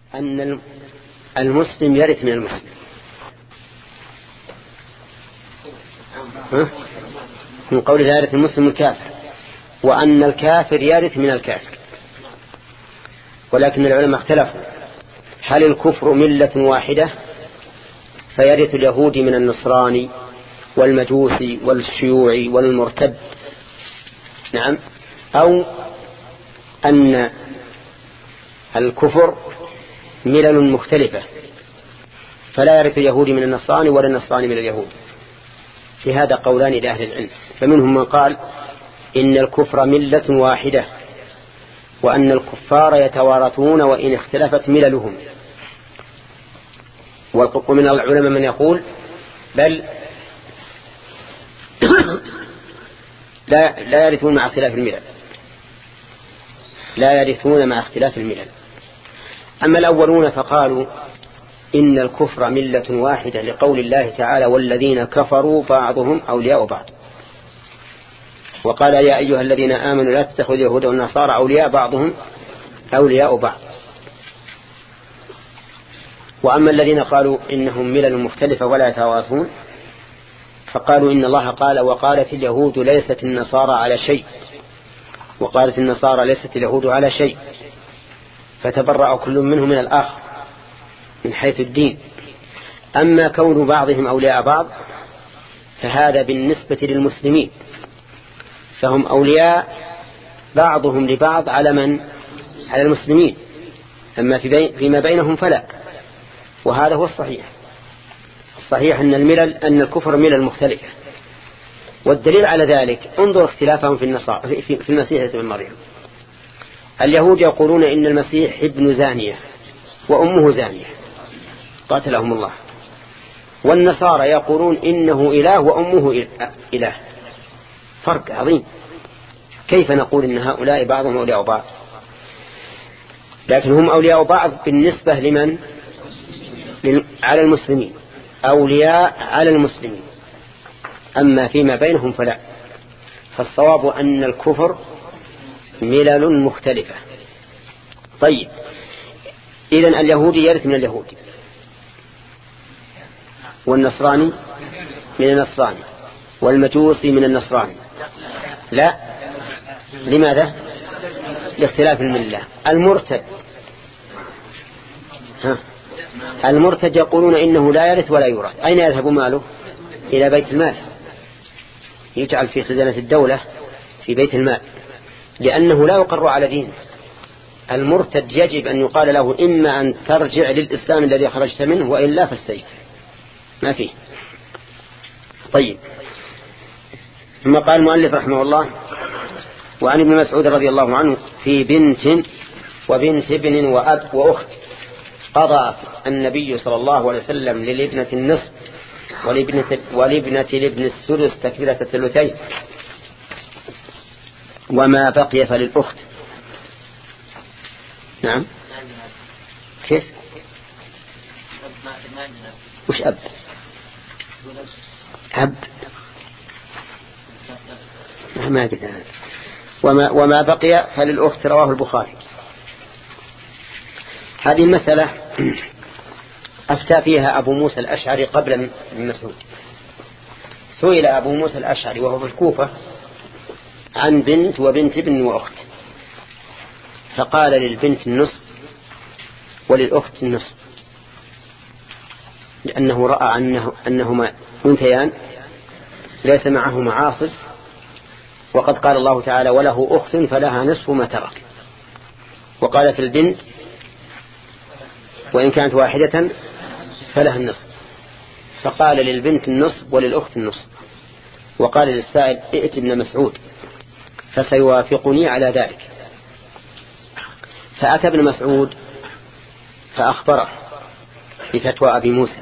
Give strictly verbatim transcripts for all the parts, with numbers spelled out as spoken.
أن المسلم يرث من المسلم. ها؟ من قول لا يرث المسلم الكافر، وأن الكافر يرث من الكافر. ولكن العلماء اختلفوا هل الكفر ملة واحدة فيرث اليهودي من النصراني والمجوسي والشيوعي والمرتد، نعم، أو أن الكفر ملل مختلفة فلا يرث اليهودي من النصراني ولا النصراني من اليهود. في هذا قولان لأهل العلم، فمنهم من قال إن الكفر ملة واحدة وأن الكفار يتوارثون وإن اختلفت مللهم. ومن العلماء من يقول بل لا, لا يرثون مع اختلاف الملل، لا يرثون مع اختلاف الملل. أما الأولون فقالوا إن الكفر ملة واحدة لقول الله تعالى والذين كفروا بعضهم أولياء بعض، وقال يا أيها الذين آمنوا لا تتخذوا اليهود والنصارى أولياء بعضهم أولياء بعض. وأما الذين قالوا إنهم ملل مختلفة ولا يتوارثون فقالوا إن الله قال وقالت اليهود ليست النصارى على شيء وقالت النصارى ليست اليهود على شيء، فتبرأ كل منهم من الآخر من حيث الدين. أما كون بعضهم أولياء بعض فهذا بالنسبة للمسلمين، فهم أولياء بعضهم لبعض على من؟ على المسلمين. أما في بي... فيما بينهم فلا. وهذا هو الصحيح. الصحيح أن الملل أن الكفر ملل مختلفة، والدليل على ذلك انظر اختلافهم في النصارى في, في المسيح ابن مريم. اليهود يقولون إن المسيح ابن زانية وأمه زانية قاتلهم الله، والنصارى يقولون إنه إله وأمه إله. فرق عظيم. كيف نقول إن هؤلاء بعضهم أولياء بعض؟ لكن هم أولياء بعض بالنسبة لمن؟ على المسلمين، أولياء على المسلمين. أما فيما بينهم فلا. فالصواب أن الكفر ملل مختلفة. طيب، إذن اليهودي يرث من اليهودي والنصراني من النصراني والمجوسي من النصراني. لا، لماذا؟ لاختلاف الملة. المرتد ها. المرتد يقولون إنه لا يرث ولا يورث. أين يذهب ماله؟ إلى بيت المال، يجعل في خزانة الدولة في بيت المال، لأنه لا يقر على دينه. المرتد يجب أن يقال له إما أن ترجع للإسلام الذي خرجت منه وإلا فالسيف، ما فيه. طيب، ثم قال المؤلف رحمه الله وعن ابن مسعود رضي الله عنه في بنت وبنت ابن وأب وأخت قضى النبي صلى الله عليه وسلم للابنة النصف ولابنة, ولابنة لابن السدس تكبيرة الثلثين وما بقي فللأخت. نعم، كيف؟ وش أب؟ أب ما قلت هذا. وما, وما بقي فللأخت رواه البخاري. هذه المسألة أفتى فيها أبو موسى الأشعري قبل من مسعود. سئل أبو موسى الأشعري وهو في الكوفة عن بنت وبنت ابن وأخت، فقال للبنت النصف وللأخت النصف، لأنه رأى أنه أنهما أنثيان ليس معهما عاصب، وقد قال الله تعالى وله أخت فلها نصف ما ترك. وقال في البنت وإن كانت واحدة فلها النصف، فقال للبنت النصف وللأخت النصف. وقال للسائل ائت ابن مسعود فسيوافقني على ذلك. فأتى ابن مسعود فأخبره بفتوى أبي موسى،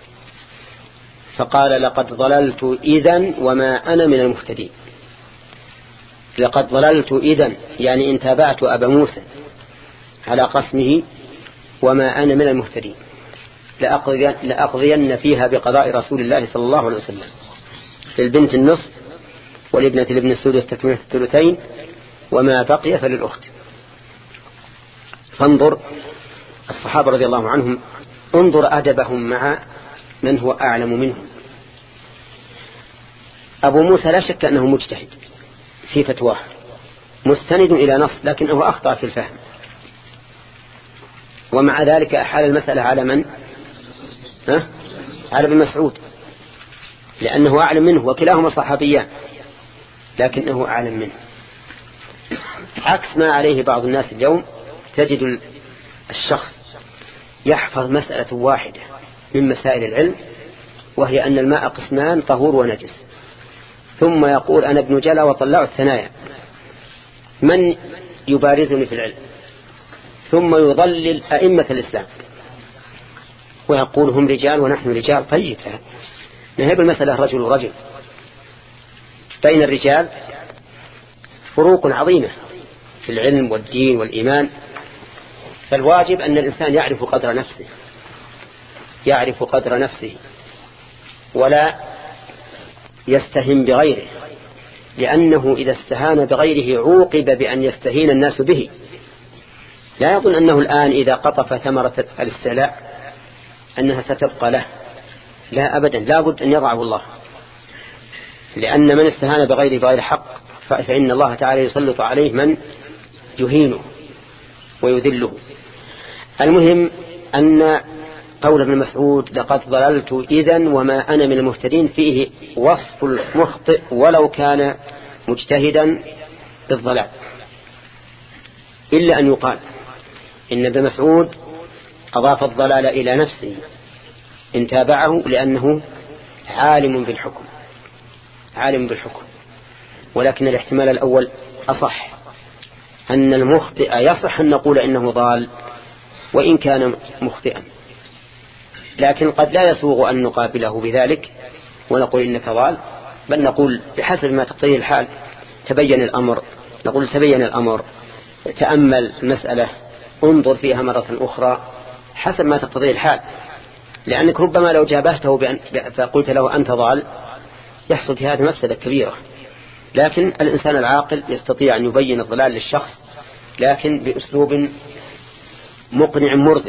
فقال لقد ضللت إذن وما أنا من المهتدين. لقد ضللت إذن يعني إن تابعت أبا موسى على قسمه وما أنا من المهتدين، لأقضين فيها بقضاء رسول الله صلى الله عليه وسلم. للبنت النصف ولابنة الابن السدس تكملة الثلثين وما بقي فللأخت. فانظر الصحابة رضي الله عنهم انظر أدبهم مع من هو أعلم منهم. أبو موسى لا شك أنه مجتهد في فتواه مستند إلى نص، لكنه أخطأ في الفهم، ومع ذلك أحال المسألة على من؟ ها؟ على ابن مسعود، لأنه أعلم منه، وكلاهما صحابيان لكنه أعلم منه، عكس ما عليه بعض الناس اليوم. تجد الشخص يحفظ مسألة واحدة من مسائل العلم، وهي أن الماء قسمان طهور ونجس، ثم يقول أنا ابن جلا وطلع الثنايا، من يبارزني في العلم؟ ثم يضلل أئمة الإسلام ويقول هم رجال ونحن رجال. طيب، نهب المسألة رجل ورجل، بين الرجال فروق عظيمة في العلم والدين والإيمان، فالواجب أن الإنسان يعرف قدر نفسه، يعرف قدر نفسه ولا يستهين بغيره، لأنه إذا استهان بغيره عوقب بأن يستهين الناس به. لا يظن أنه الآن إذا قطف ثمرة الاستعلاء أنها ستبقى له، لا أبدا، لا بد أن يضعه الله، لأن من استهان بغيره بغير حق فإن الله تعالى يسلط عليه من يهينه ويذله. المهم أن قول ابن مسعود لقد ضللت إذن وما أنا من المهتدين فيه وصف المخطئ ولو كان مجتهدا بالضلال، إلا أن يقال إن ابن مسعود أضاف الضلال إلى نفسه إن تابعه، لأنه عالم بالحكم، عالم بالحكم. ولكن الاحتمال الأول أصح، أن المخطئ يصح أن نقول إنه ضال وإن كان مخطئا، لكن قد لا يسوغ أن نقابله بذلك ونقول إنك ضال، بل نقول بحسب ما تقتضيه الحال تبين الأمر، نقول تبين الأمر، تأمل المسألة، انظر فيها مرة أخرى حسب ما تقتضيه الحال، لأنك ربما لو جابهته بأن فقلت له أنت ضال يحصل في هذه مفسدة كبيرة. لكن الإنسان العاقل يستطيع أن يبين الضلال للشخص، لكن بأسلوب مقنع مرضي.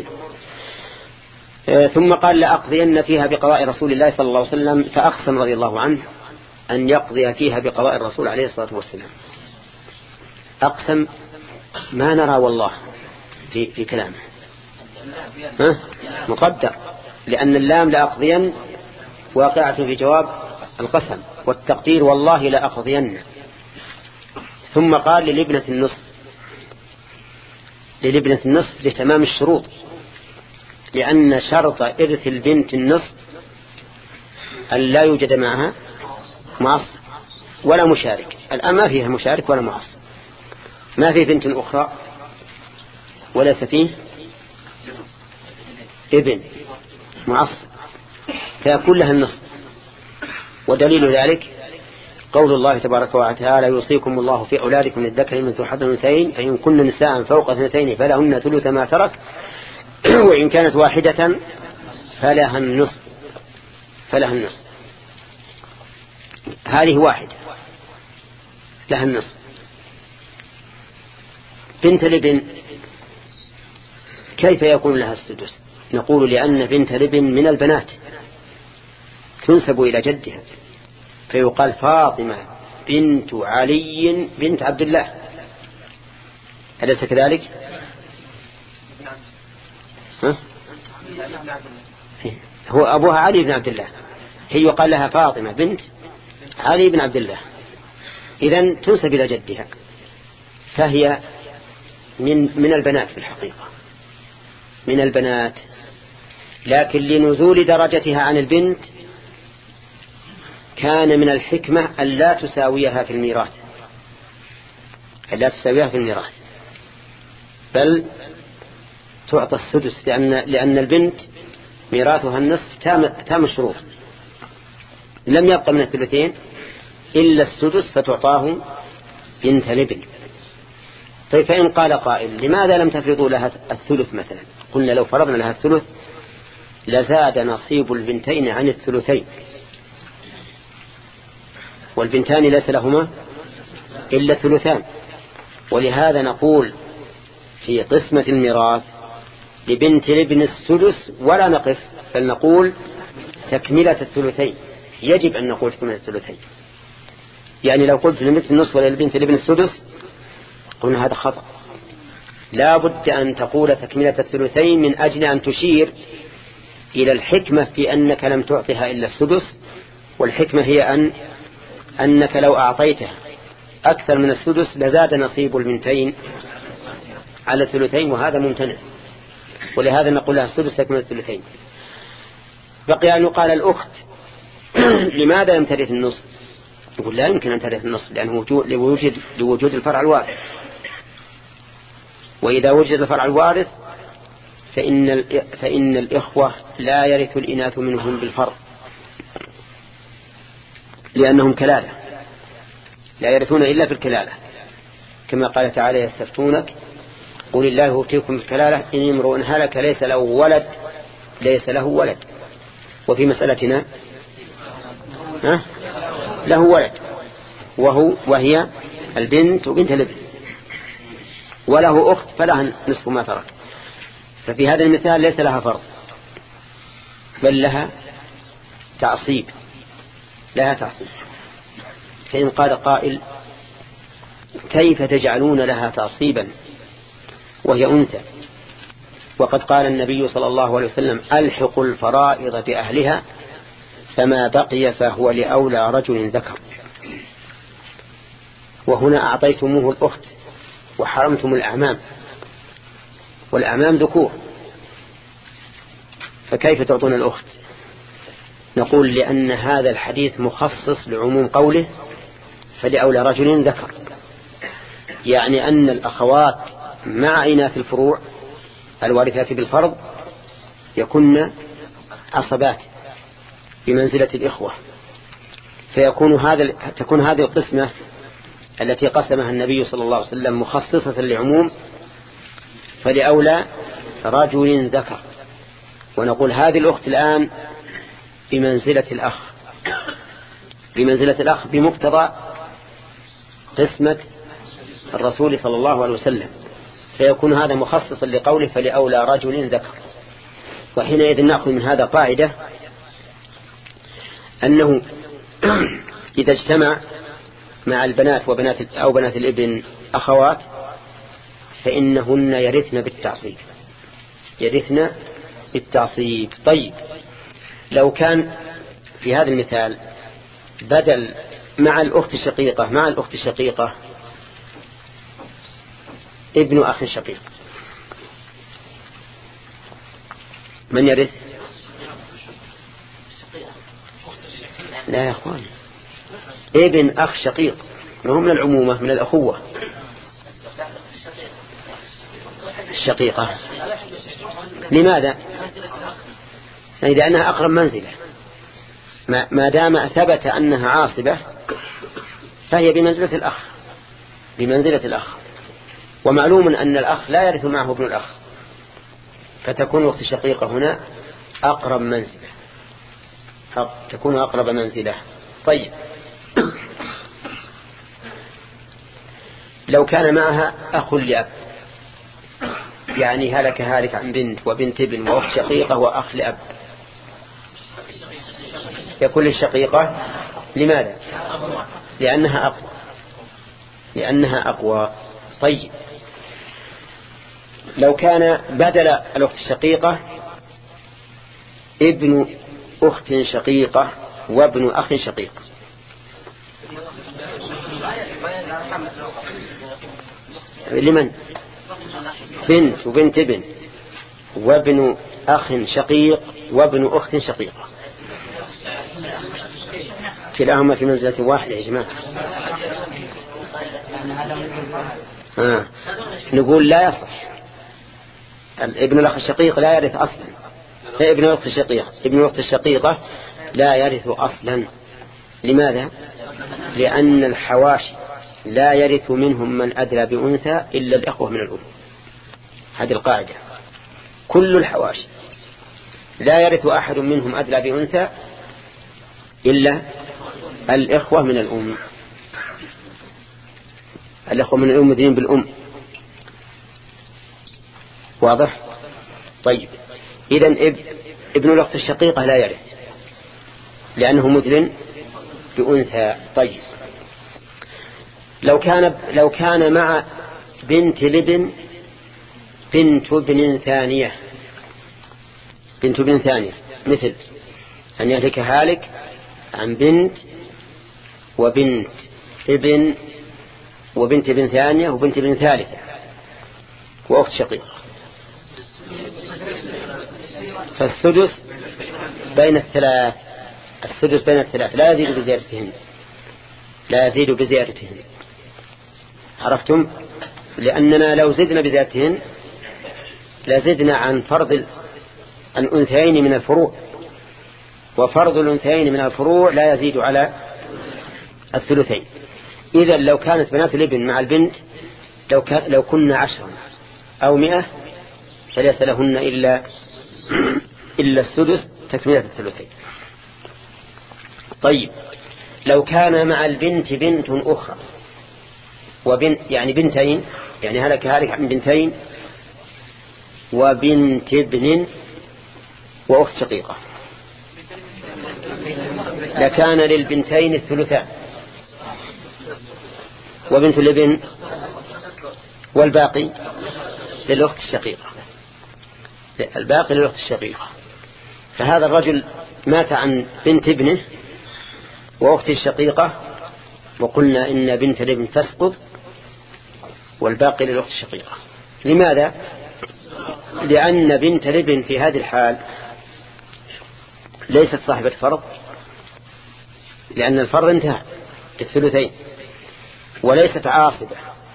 ثم قال لأقضين فيها بقضاء رسول الله صلى الله عليه وسلم، فأقسم رضي الله عنه أن يقضي فيها بقضاء الرسول عليه الصلاة والسلام. أقسم ما نرى والله في, في كلامه ها؟ مقدر، لأن اللام لأقضين واقعة في جواب القسم، والتقدير والله لأقضين. ثم قال للابنة النصف، للابنة النصف لتمام الشروط، لأن شرط إرث البنت النصف أن لا يوجد معها معصب ولا مشارك. الآن ما فيها مشارك ولا معصب، ما في بنت أخرى وليس فيه ابن معصب، فيكون لها النصف. ودليل ذلك قول الله تبارك وتعالى يوصيكم الله في أولادكم للذكر مثل حظ الأنثيين فإن كن نساء فوق اثنتين فلهن ثلث ما ترك وإن كانت واحدة فلها النصف، فلها النصف. هذه واحدة لها النصف. بنت الابن كيف يكون لها السدس؟ نقول لأن بنت الابن من البنات تنسب إلى جدها، فيقال فاطمة بنت علي بنت عبد الله، أليس كذلك؟ ها؟ هو أبوها علي بن عبد الله، هي يقال لها فاطمة بنت علي بن عبد الله، إذن تنسب إلى جدها، فهي من من البنات في الحقيقة، من البنات، لكن لنزول درجتها عن البنت كان من الحكمة أن لا تساويها في الميراث، أن لا تساويها في الميراث، بل تعطى السدس، لأن لأن البنت ميراثها النصف تام تام الشروط، لم يبقى من الثلثين إلا السدس فتعطاه بنت الابن. طيب فإن قال قائل لماذا لم تفرضوا لها الثلث مثلا؟ قلنا لو فرضنا لها الثلث لزاد نصيب البنتين عن الثلثين، والبنتان ليس لهما إلا ثلثان، ولهذا نقول في قسمة الميراث لبنت الابن السدس ولا نقف، فلنقول تكملة الثلثين. يجب أن نقول تكملة الثلثين. يعني لو قلت لبنت النصف ولا لبنت الابن السدس قلنا هذا خطأ. لا بد أن تقول تكملة الثلثين من أجل أن تشير إلى الحكمة في أنك لم تعطها إلا السدس، والحكمة هي أن أنك لو أعطيتها أكثر من السدس لزاد نصيب البنتين على الثلثين، وهذا ممتنع. ولهذا نقول لها السدس تكملة الثلثين. بقي أن يقال الأخت لماذا لم ترث النصف؟ يقول لا يمكن أن ترث النصف لأنه لوجود, لوجود الفرع الوارث، وإذا وجد الفرع الوارث فإن, فإن الإخوة لا يرث الإناث منهم بالفرع لأنهم كلالة، لا يرثون إلا في الكلالة، كما قال تعالى يستفتونك قل الله يفتيكم الكلالة إن امرؤ هلك ليس له ولد ليس له ولد. وفي مسألتنا ها له ولد وهو وهي البنت وبنت الابن، وله أخت فلها نصف ما ترك. ففي هذا المثال ليس لها فرض بل لها تعصيب، لها تعصيب. فإن قال قائل كيف تجعلون لها تعصيبا وهي أنثى، وقد قال النبي صلى الله عليه وسلم ألحق الفرائض بأهلها فما بقي فهو لأولى رجل ذكر، وهنا أعطيتموه الأخت وحرمتم الأعمام، والأعمام ذكور، فكيف تعطون الأخت؟ نقول لأن هذا الحديث مخصص لعموم قوله فلأولى رجل ذكر، يعني أن الأخوات مع إناث الفروع الوارثات بالفرض يكون عصبات بمنزلة الإخوة، فيكون هذا تكون هذه القسمة التي قسمها النبي صلى الله عليه وسلم مخصصة لعموم فلأولى رجل ذكر. ونقول هذه الأخت الآن بمنزلة الأخ، بمنزلة الأخ بمقتضى قسمة الرسول صلى الله عليه وسلم، فيكون هذا مخصصا لقوله فلأولى رجل ذكر. وحينئذ نأخذ من هذا قاعدة أنه إذا اجتمع مع البنات وبنات أو بنات الابن أخوات فإنهن يرثن بالتعصيب، يرثن بالتعصيب. طيب لو كان في هذا المثال بدل مع الأخت الشقيقة مع الأخت الشقيقة ابن أخ شقيق، من يرث؟ لا يا أخوان، ابن أخ شقيق، ما هو من العمومة من الأخوة الشقيقة. لماذا؟ لأنها أقرب منزلة، ما دام ثبت أنها عاصبة فهي بمنزلة الأخ، بمنزلة الأخ. ومعلوم أن الأخ لا يرث معه ابن الأخ، فتكون الأخت الشقيقة هنا أقرب منزلة، تكون أقرب منزلة. طيب لو كان معها أخ لأب، يعني هلك هالك عن بنت وبنت ابن وأخت شقيقة وأخ لأب، يكون للشقيقة. لماذا؟ لأنها أقوى، لأنها أقوى. طيب لو كان بدل الأخت الشقيقة ابن أخت شقيقة وابن أخ شقيق، لمن؟ بنت وبنت ابن وابن أخ شقيق وابن أخت شقيقة، كلاهما في منزلة واحدة يا جماعة. آه. نقول لا يصح، ابن الأخ الشقيق لا يرث أصلا، ابن الأخت الشقيقة ابن الأخت الشقيقة لا يرث أصلا. لماذا؟ لأن الحواشي لا يرث منهم من أدلى بأنثى إلا الإخوة من الأم. هذه القاعدة، كل الحواشي لا يرث أحد منهم أدلى بأنثى إلا الإخوة من الأم، الإخوة من الأم مدين بالأم. واضح؟ طيب إذن ابن الأخت الشقيقة لا يرث لأنه مثل بأنثى. طيب لو كان لو كان مع بنت لبن بنت ابن ثانية بنت ابن ثانية مثل أن يهلك هالك عن بنت وبنت ابن وبنت ابن ثانية وبنت ابن ثالثة وأخت شقيقة، فالسدس بين الثلاث السدس بين الثلاث لا يزيد بزيادتهن لا يزيد بزيادتهن عرفتم؟ لأننا لو زدنا بزيادتهن لزدنا عن فرض الأنثيين من الفروع، وفرض الأنثيين من الفروع لا يزيد على الثلثين. إذا لو كانت بنات الابن مع البنت لو, كان لو كنا عشرا أو مئة فليس لهن إلا إلا السدس تكملة الثلثين. طيب لو كان مع البنت بنت أخرى وبنت يعني بنتين يعني هلك هلك عن بنتين وبنت ابن وأخت شقيقة لكان للبنتين الثلثان وبنت الابن والباقي للأخت الشقيقة الباقي للأخت الشقيقة. فهذا الرجل مات عن بنت ابنه وأخته الشقيقة وقلنا إن بنت الابن تسقط والباقي للأخت الشقيقة. لماذا؟ لأن بنت الابن في هذه الحال ليست صاحبة فرض لأن الفرض انتهى الثلثين، وليست عاصبة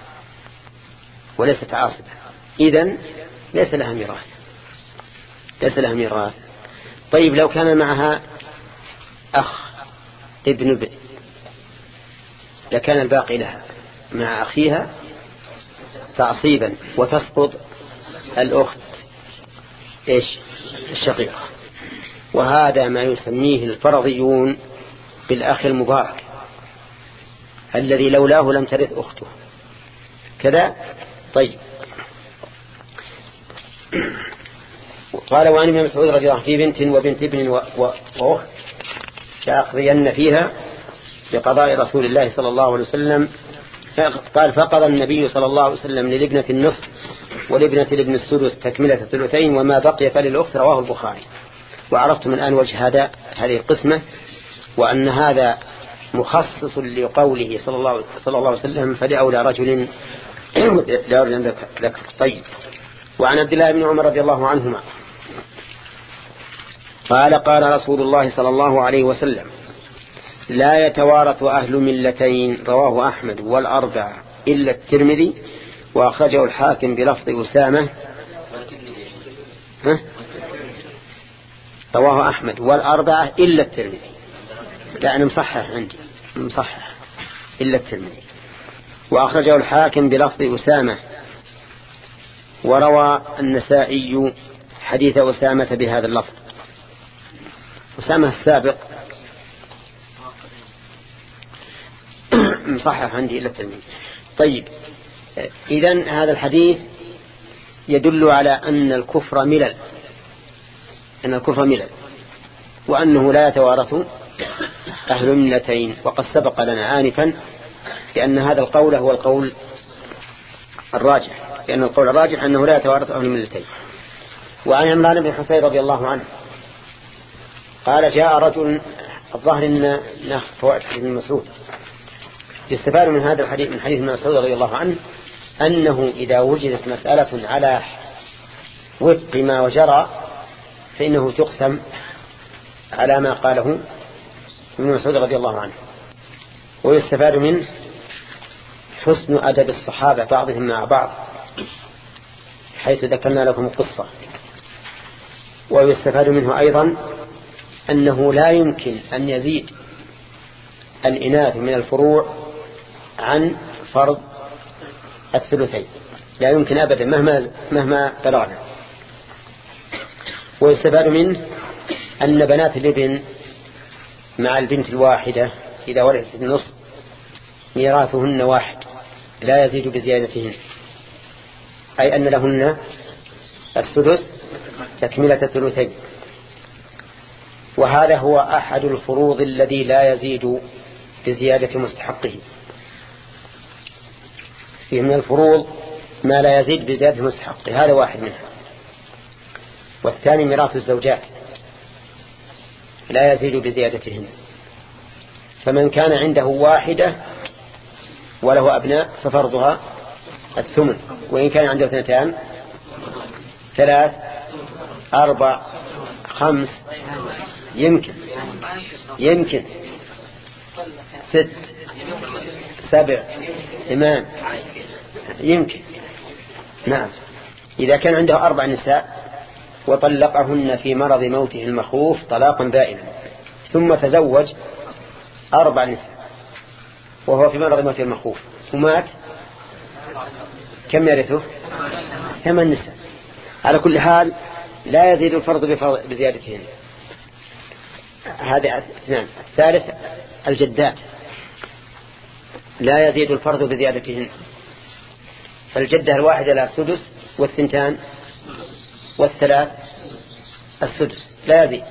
وليست عاصبة إذن ليس لها ميراث ليس لها ميراث. طيب لو كان معها أخ ابن ابن لكان الباقي لها مع أخيها تعصيبا وتسقط الأخت إيش الشقيقة. وهذا ما يسميه الفرضيون بالأخ المبارك الذي لولاه لم ترث أخته كذا. طيب قال وعن ابن مسعود رضي الله عنه في بنت وبنت ابن وأخت لأقضين فيها بقضاء رسول الله صلى الله عليه وسلم. قال فقضى النبي صلى الله عليه وسلم للابنة النصف ولابنة الابن السدس تكملة الثلثين وما بقي فللأخت. رواه البخاري. وعرفتم الآن وجه هذا هذه القسمة وأن هذا مخصص لقوله صلى الله, صلى الله عليه وسلم فلأولى رجل ذكر. طيب وعن عبد الله بن عمر رضي الله عنهما قال قال رسول الله صلى الله عليه وسلم لا يتوارث أهل ملتين. رواه أحمد والأربعة إلا الترمذي وأخرجه الحاكم بلفظ أسامة. ها؟ رواه أحمد والأربعة إلا الترمذي. لا أنا مصحح عندي مصحح إلا الترمذي وأخرجه الحاكم بلفظ أسامة. وروى النسائي حديث أسامة بهذا اللفظ. أسامة السابق مصحح عندي إلا الترمذي. طيب إذن هذا الحديث يدل على أن الكفر ملل أن الكفر ملل وأنه لا يتوارث أهل الملتين. وقد سبق لنا آنفا لأن هذا القول هو القول الراجح لأن القول الراجح أنه لا يتوارث أهل الملتين. وعن عمران بن حسين رضي الله عنه قال جاء رجل الظاهر أن ناخذ فوائد حديث ابن مسعود يستفاد من هذا الحديث من حديث ابن مسعود رضي الله عنه أنه إذا وجدت مسألة على وفق ما وجرى فإنه تقسم على ما قاله ابن مسعود رضي الله عنه. ويستفاد منه حسن أدب الصحابة بعضهم مع بعض حيث ذكرنا لكم القصة. ويستفاد منه أيضا أنه لا يمكن أن يزيد الإناث من الفروع عن فرض الثلثين لا يمكن أبدا مهما مهما بلغنا. ويستفاد منه أن بنات الابن مع البنت الواحدة إذا ورثت النصف ميراثهن واحد لا يزيد بزيادتهن أي أن لهن السدس تكملة الثلثين. وهذا هو أحد الفروض الذي لا يزيد بزيادة مستحقه. فيه من الفروض ما لا يزيد بزيادة مستحقه، هذا واحد منها. والثاني ميراث الزوجات لا يزيد بزيادتهن، فمن كان عنده واحدة وله أبناء ففرضها الثمن، وإن كان عنده اثنتان ثلاث أربع خمس يمكن يمكن ست سبع ثمان يمكن. نعم، إذا كان عنده أربع نساء وطلقهن في مرض موته المخوف طلاقا بائنا، ثم تزوج أربع نساء وهو في مرض موته المخوف ومات، كم يرثه؟ ثمان نساء. على كل حال لا يزيد الفرض بزيادتهن. هذا اثنان. الثالث الجدات لا يزيد الفرض بزيادتهن، فالجدة الواحدة لها السدس والثنتان والثلاث السدس لا يزيد.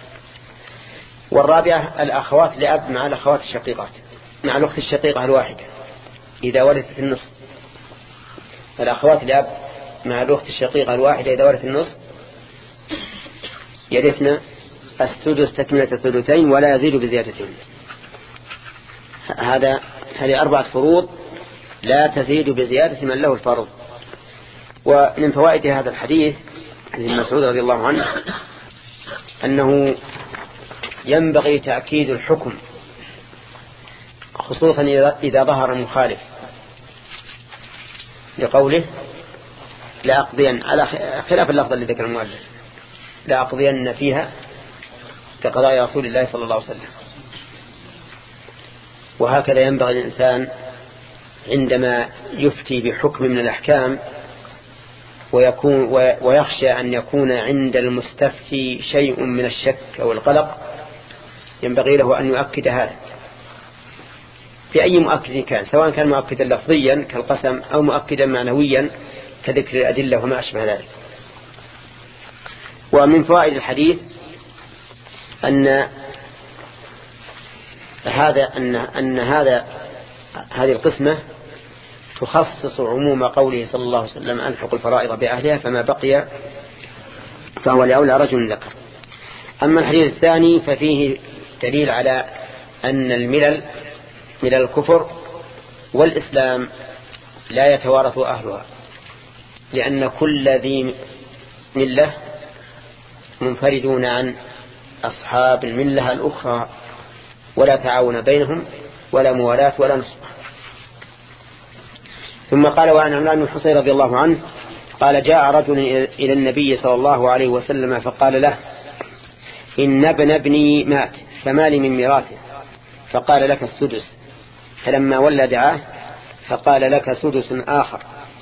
والرابعة الأخوات لأب مع الأخوات الشقيقات مع الأخت الشقيقة الواحدة إذا ورثت النصف. الأخوات لأب مع الأخت الشقيقة الواحدة إذا ورثت النصف يرثنا السدس تكملة الثلثين ولا يزيد بزيادتين. هذا هذه أربعة فروض لا تزيد بزيادة من له الفرض. ومن فوائد هذا الحديث عن ابن مسعود رضي الله عنه أنه ينبغي تأكيد الحكم خصوصا إذا ظهر المخالف، لقوله لأقضين، على خلاف اللفظ الذي ذكر المؤلف، لأقضين فيها كقضاء رسول الله صلى الله عليه وسلم. وهكذا ينبغي الإنسان عندما يفتي بحكم من الأحكام ويكون ويخشى أن يكون عند المستفتي شيء من الشك أو القلق، ينبغي له أن يؤكد هذا بأي مؤكد كان، سواء كان مؤكدا لفظيا كالقسم أو مؤكدا معنويا كذكر الأدلة وما أشبه ذلك. ومن فوائد الحديث أن هذا أن أن هذا هذه القسمة تخصص عموم قوله صلى الله عليه وسلم ألحق الفرائض بأهلها فما بقي فهو لأولى رجل ذكر. أما الحديث الثاني ففيه دليل على أن الملل من الكفر والإسلام لا يتوارث أهلها، لأن كل ذي ملة منفردون عن أصحاب الملة الأخرى ولا تعاون بينهم ولا موالاة ولا نصر. ثم قال وعن عمران بن حصين رضي الله عنه قال جاء رجل إلى النبي صلى الله عليه وسلم فقال له إن ابن ابني مات فما لي من ميراثه؟ فقال لك السدس. فلما ولى دعاه فقال لك سدس آخر.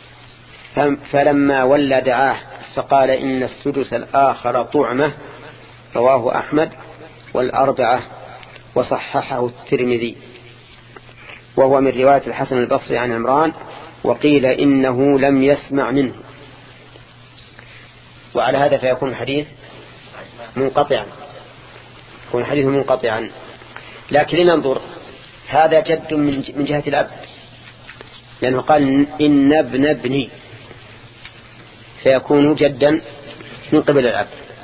فلما ولى دعاه فقال إن السدس الآخر طعمة. رواه أحمد والأربعة وصححه الترمذي، وهو من رواية الحسن البصري عن عمران، وقيل إنه لم يسمع منه. وعلى هذا فيكون الحديث منقطعا، يكون الحديث منقطعا. لكن لننظر، هذا جد من جهة الأب، لأنه قال إن ابن ابني، فيكون جدا من قبل الأب.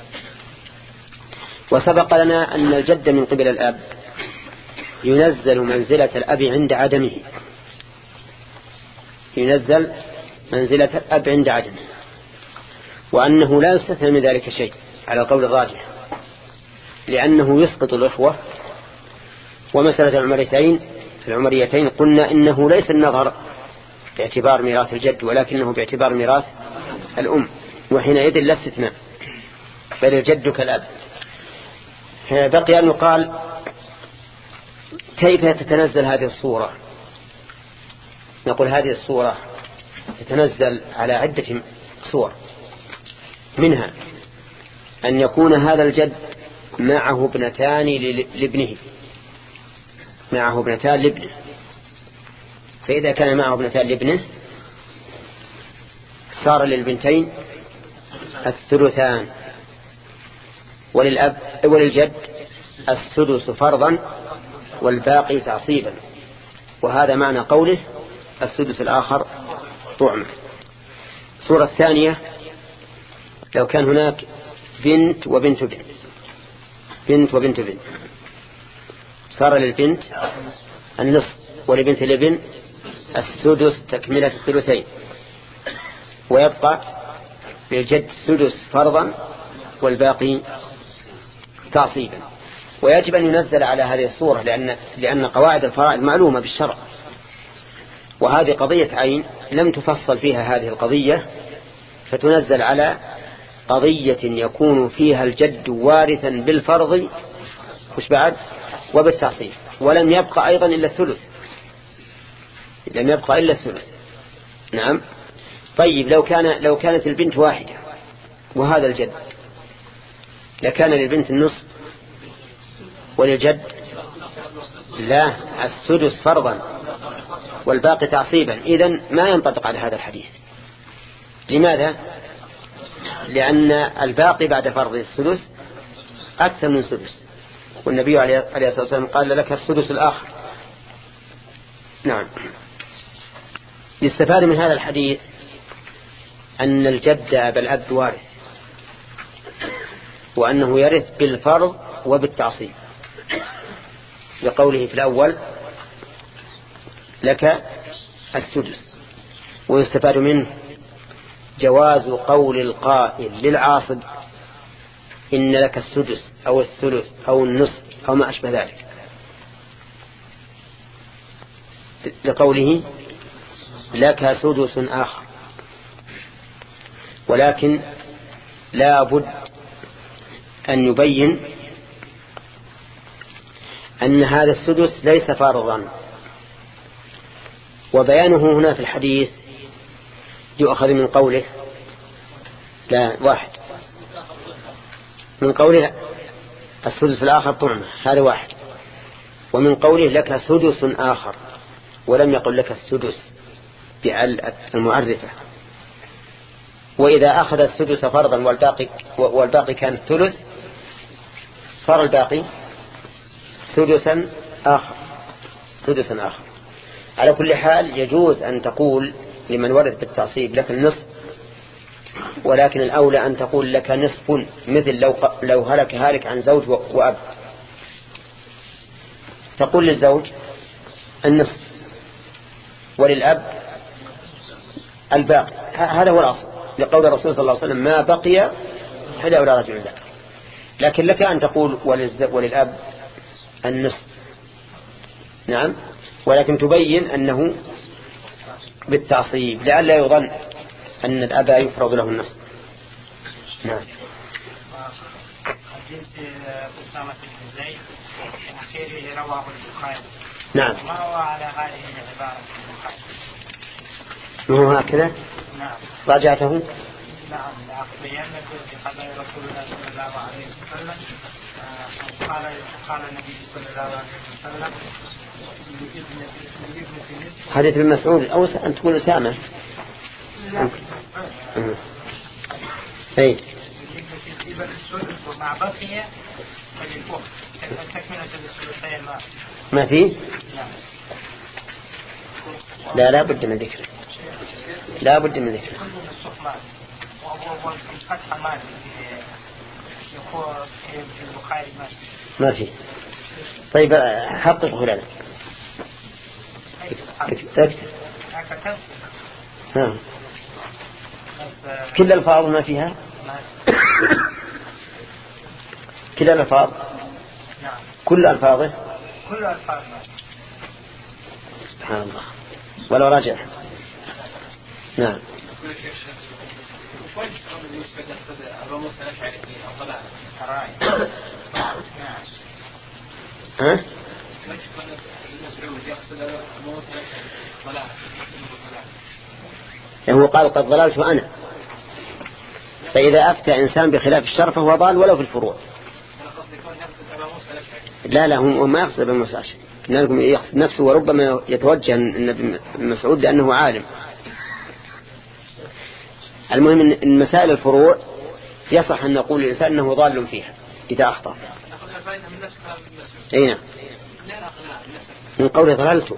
وسبق لنا أن الجد من قبل الأب ينزل منزلة الأب عند عدمه، ينزل منزلة الأب عند عدمه، وأنه لا يستثنى من ذلك شيء على القول الراجح، لأنه يسقط الأخوة. ومسألة العمريتين العمريتين قلنا إنه ليس النظر باعتبار ميراث الجد، ولكنه باعتبار ميراث الأم، وحينئذ لا استثناء، بل الجد كالأب. بقي أن يقال كيف تتنزل هذه الصورة؟ نقول هذه الصورة تتنزل على عدة صور، منها أن يكون هذا الجد معه ابنتان لابنه، معه ابنتان لابنه، فإذا كان معه ابنتان لابنه صار للبنتين الثلثان وللأب وللجد السدس فرضا والباقي تعصيبا. وهذا معنى قوله السدس الآخر طعمة. الصورة الثانية لو كان هناك بنت وبنت بنت بنت وبنت بنت صار للبنت النصف ولبنت الابن السدس تكملة الثلثين، ويبقى للجد السدس فرضا والباقي تعصيبا. ويجب أن ينزل على هذه الصورة لأن, لأن قواعد الفرائض معلومة بالشرع، وهذه قضية عين لم تفصل فيها هذه القضية، فتنزل على قضية يكون فيها الجد وارثا بالفرض وش بعد وبالتعصيب، ولم يبقى أيضا إلا الثلث، لم يبقى إلا الثلث. نعم. طيب لو كان لو كانت البنت واحدة وهذا الجد، لكان للبنت النصف وللجد لا السدس فرضا والباقي تعصيبا. إذن ما ينطبق على هذا الحديث. لماذا؟ لأن الباقي بعد فرض السدس أكثر من سدس، والنبي عليه الصلاة والسلام قال لك السدس الآخر. نعم. يستفاد من هذا الحديث أن الجد أبا الأب وارث، وأنه يرث بالفرض وبالتعصيب، لقوله في الأول لك السدس. ويستفاد منه جواز قول القائل للعاصب إن لك السدس أو الثلث أو النصف أو ما أشبه ذلك، لقوله لك سدس آخر. ولكن لا بد أن يبين أن هذا السدس ليس فرضا، وبيانه هنا في الحديث يؤخذ من قوله لا واحد، من قوله السدس الآخر طعمة، هذا واحد، ومن قوله لك سدس آخر، ولم يقل لك السدس بعل المعرفة. وإذا أخذ السدس فرضا والباقي, والباقي كان الثلث صار الباقي سدسا آخر سدسا آخر. على كل حال يجوز أن تقول لمن ورد بالتعصيب لك النصف، ولكن الأولى أن تقول لك نصف، مثل لو, لو هلك هالك عن زوج وأب، تقول للزوج النصف وللأب الباقي. هذا هو الأصل، لقول الرسول صلى الله عليه وسلم ما بقي حدا ولا رجل ذكر. لكن لك أن تقول وللأب النصف. نعم. ولكن تبين أنه بالتعصيب لئلا يظن أن الأب يفرض له النصف. نعم. حديث أسامة بن زيد وخيره رواه البخاري. نعم. ما هو على هذه العبارة البخاري؟ ما هو هكذا؟ نعم. راجعته؟ نعم. لأخبرين بقضاء رسول الله صلى الله عليه وسلم. قال قال النبي صلى الله عليه وسلم حديث ابن مسعود أو أن تقول أسامة. أي. ومع بقية فللأخ تكملة الثلثين ما فيه؟ لا لا بد من ذكر لا بد من ذكر ما فيه. طيب حققه لنا. اكتب. ها. كل الألفاظ ما فيها؟ كل الألفاظ؟ كل ألفاظه؟ كل ألفاظه. سبحان الله. ولو راجع. نعم. ها؟ هو قال قد ضللت أنا، فإذا أفتى إنسان بخلاف الشرع فهو ضال ولو في الفروع. لا لا هم ما يقصد بمسعود، إنكم يقصد نفسه، وربما يتوجه النبي مسعود لأنه عالم. المهم إن مسائل الفروع يصح أن نقول الإنسان أنه ضال فيها، إذا أخطأ. أين من قول ضللت،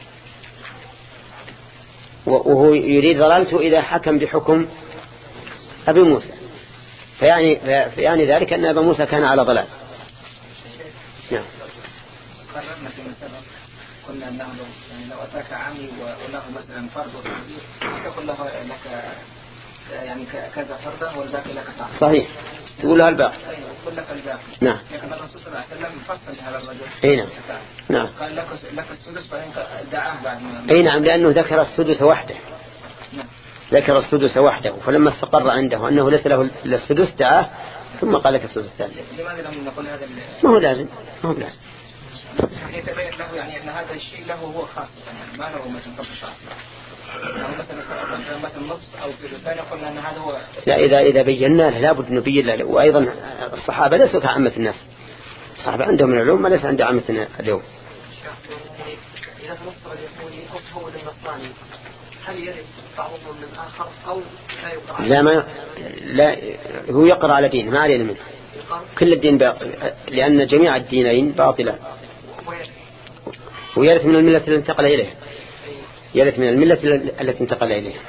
وهو يريد ضللت إذا حكم بحكم أبي موسى، فيعني, فيعني ذلك أن أبا موسى كان على ضلال. نعم. قررنا في مسألة قلنا أنه يعني لو أتاك عمي وله مثلا فرض وتعزيز تقول له لك يعني كذا فرضا والباقي لك تعصيب. صحيح، تقول له الباقي. تقول لك الباقي. نعم. لكن الرسول صلى الله عليه وسلم فصل هذا الرجل. أي نعم. نعم. قال لك لك السدس بعدين دعاه بعد ما. أي نعم، لأنه ذكر السدس وحده. نعم. ذكر السدس وحده، فلما استقر عنده أنه ليس له إلا السدس دعاه ثم قال لك السدس الثاني. لماذا لم نقول هذا؟ ما هو لازم، ما هو لازم. يتبين له يعني أن هذا الشيء له هو خاص، يعني ما له مثلا قبل التعصيب. يعني مثلا مثلا نصف أو ثلثان قلنا أن هذا هو. لا، إذا إذا بينا له لابد نبين له. وأيضا الصحابة ليسوا كعامة الناس، الصحابة عندهم العلوم ما ليس عند عامة اليوم. إذا تنصر اليهودي أو تفوض النصراني هل يرد بعضهم من آخر أو لا يقرأ؟ لا، ما لا، هو يقرأ على دين ما عليه منه. كل الدين باطل، لأن جميع الدينين باطلة. ويرث من الملة التي انتقل إليها، يرث من الملة التي انتقل إليها.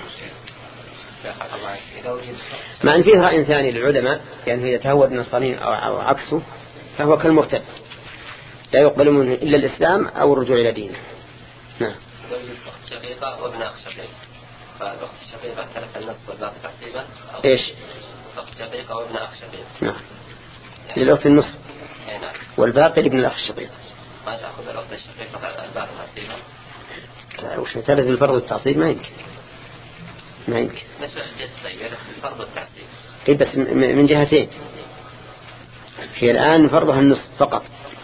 مع أن فيه رأي ثاني للعلماء، يعني إذا تهود النصرانيين أو عكسه فهو كالمرتد، لا يقبل منه إلا الإسلام أو الرجوع إلى دينه. نعم. أخت شقيقة وابن أخ شقيق، فالأخت الشقيقة تلك النصف والباقي تعصيبا. إيش؟ أخت شقيقة وابن أخ شقيق. نعم. للأخت النصف. نعم. والباقي لابن الأخ الشقيق. ما تأخذ الأخت الشقيقة الباقي تعصيبا. لا، وش ثالث بالفرض والتعصيب ما يمكن. ما يمكن. نفس الجد يرث بالفرض والتعصيب. إيه بس من جهتين. هي الآن فرضها النصف فقط،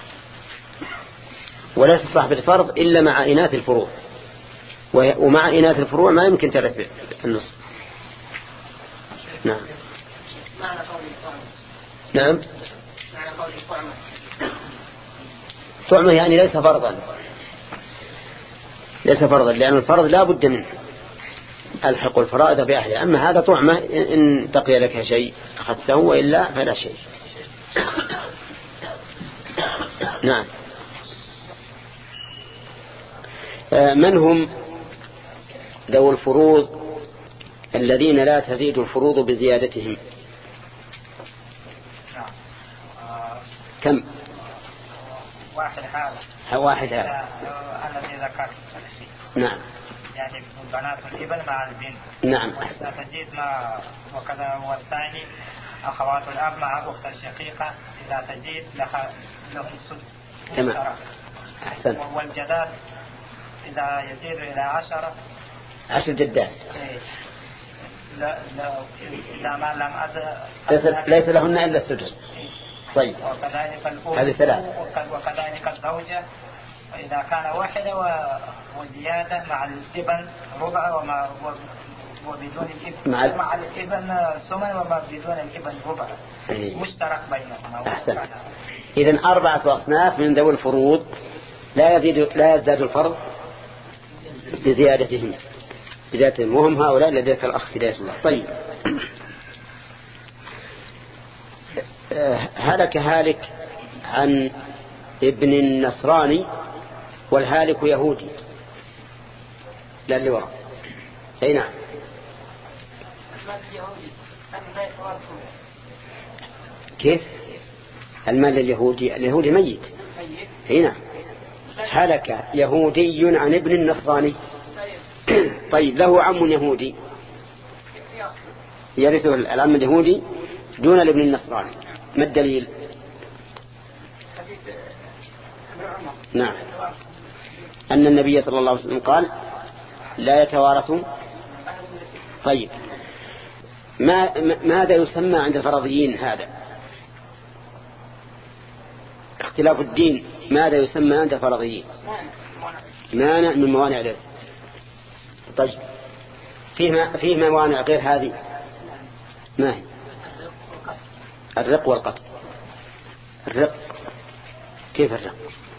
وليس صاحب الفرض إلا مع إناث الفروع، ومع إناث الفروع ما يمكن ترث النصف. نعم. نعم. طعمه يعني ليس فرضا، ليس فرضا، لأن الفرض لا بد منه، الحق الفرائض بأهله. أما هذا طعمه إن بقي لك شيء أخذته وإلا فلا شيء. نعم. من هم ذو الفروض الذين لا تزيد الفروض بزيادتهم؟ كم؟ واحد هذا واحد هذا الذي ذكرت. نعم. يعني بنات الابن مع البنت. نعم. إذا تزيد ما وكذا هو الثاني أخوات الأب مع أخت الشقيقة إذا تزيد لها لهم سدس. تمام. أحسن. والجدات إذا يزيد إلى عشرة. عشر جدات. لا لا إذا ما لم أد. ليس لهن إلا السدس. طيب. وكذلك الأم. هذه ثلاث. وكذلك الزوجة إذا كان واحدة وزيادة مع الابن ربع وما وبدون الابن مع, مع الابن ثمن وما بدون الابن ربع. أيه. مشترك بينهما. أحسن. إذن أربعة أصناف من ذوي الفروض لا يزيد لا يزداد الفرض بزيادتهم بذاتهم، وهم هؤلاء الذين ذكر الأخ هداية الله. طيب. هلك هالك عن ابن النصراني والهالك يهودي، لا اللي وراء. اي نعم. كيف المال لليهودي؟ اليهودي ميت. اي نعم. هلك يهودي عن ابن النصراني. طيب له عم يهودي يرثه العم اليهودي دون الابن النصراني، ما الدليل؟ نعم. أن النبي صلى الله عليه وسلم قال لا يتوارثون. طيب، ما ماذا يسمى عند الفرضيين هذا؟ اختلاف الدين ماذا يسمى عند الفرضيين؟ مانع من موانع الإرث. طيب، فيه فيه موانع غير هذه؟ ما هي؟ الرق والقتل. الرق كيف الرق؟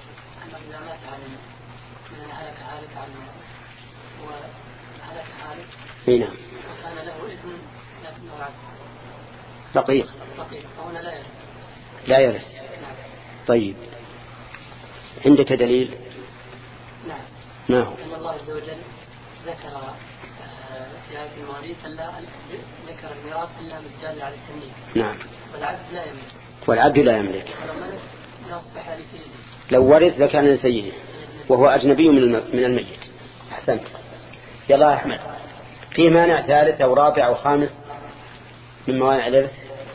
اي نعم. رقيق. لا يرث. طيب عندك دليل؟ نعم. نعم. أن الله عز وجل ذكر في آية المواريث ألا ذكر الميراث إلا مجال على التمليك. نعم. والعبد لا يملك. والعبد لا يملك. ولو ملك يصبح لسيده. لو ورث لكان لسيده وهو أجنبي من الميت. أحسنت. يلا أحمد، في مانع ثالث أو رابع أو خامس من موانع الإرث؟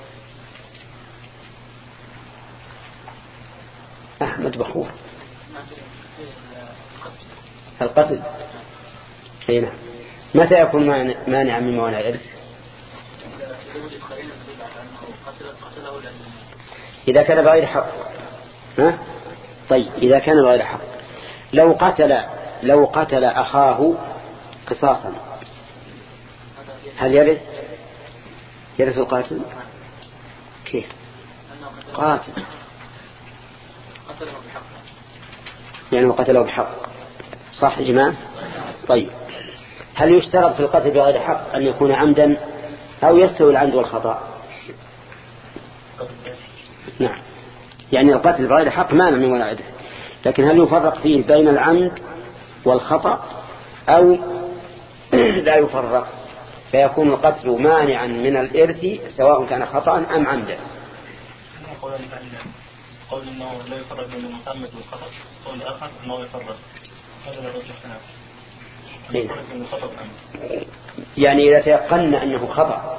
أحمد بخور. القتل. هنا متى يكون مانع من موانع الإرث؟ إذا كان بغير حق. ها؟ طيب إذا كان بغير حق، لو قتل لو قتل أخاه قصاصا هل يرث؟ يرث القاتل؟ كيف؟ قاتل يعني قتله بحق، صح يا جماعة؟ طيب هل يشترط في القتل بغير حق أن يكون عمدا أو يستوي العمد والخطأ؟ نعم، يعني القتل بغير حق مانع من ولاده، لكن هل يفرق فيه بين العمد والخطأ أو لا يفرق فيكون القتل مانعا من الإرث سواء كان خطأ أم عمدا؟ قول انه لا يفرق بين المتعمد والخطأ، قول اخر انه يفرق، هذا لا يرجح هنا. يفرق بين الخطأ والعمد. يعني إذا تيقنا أنه خطأ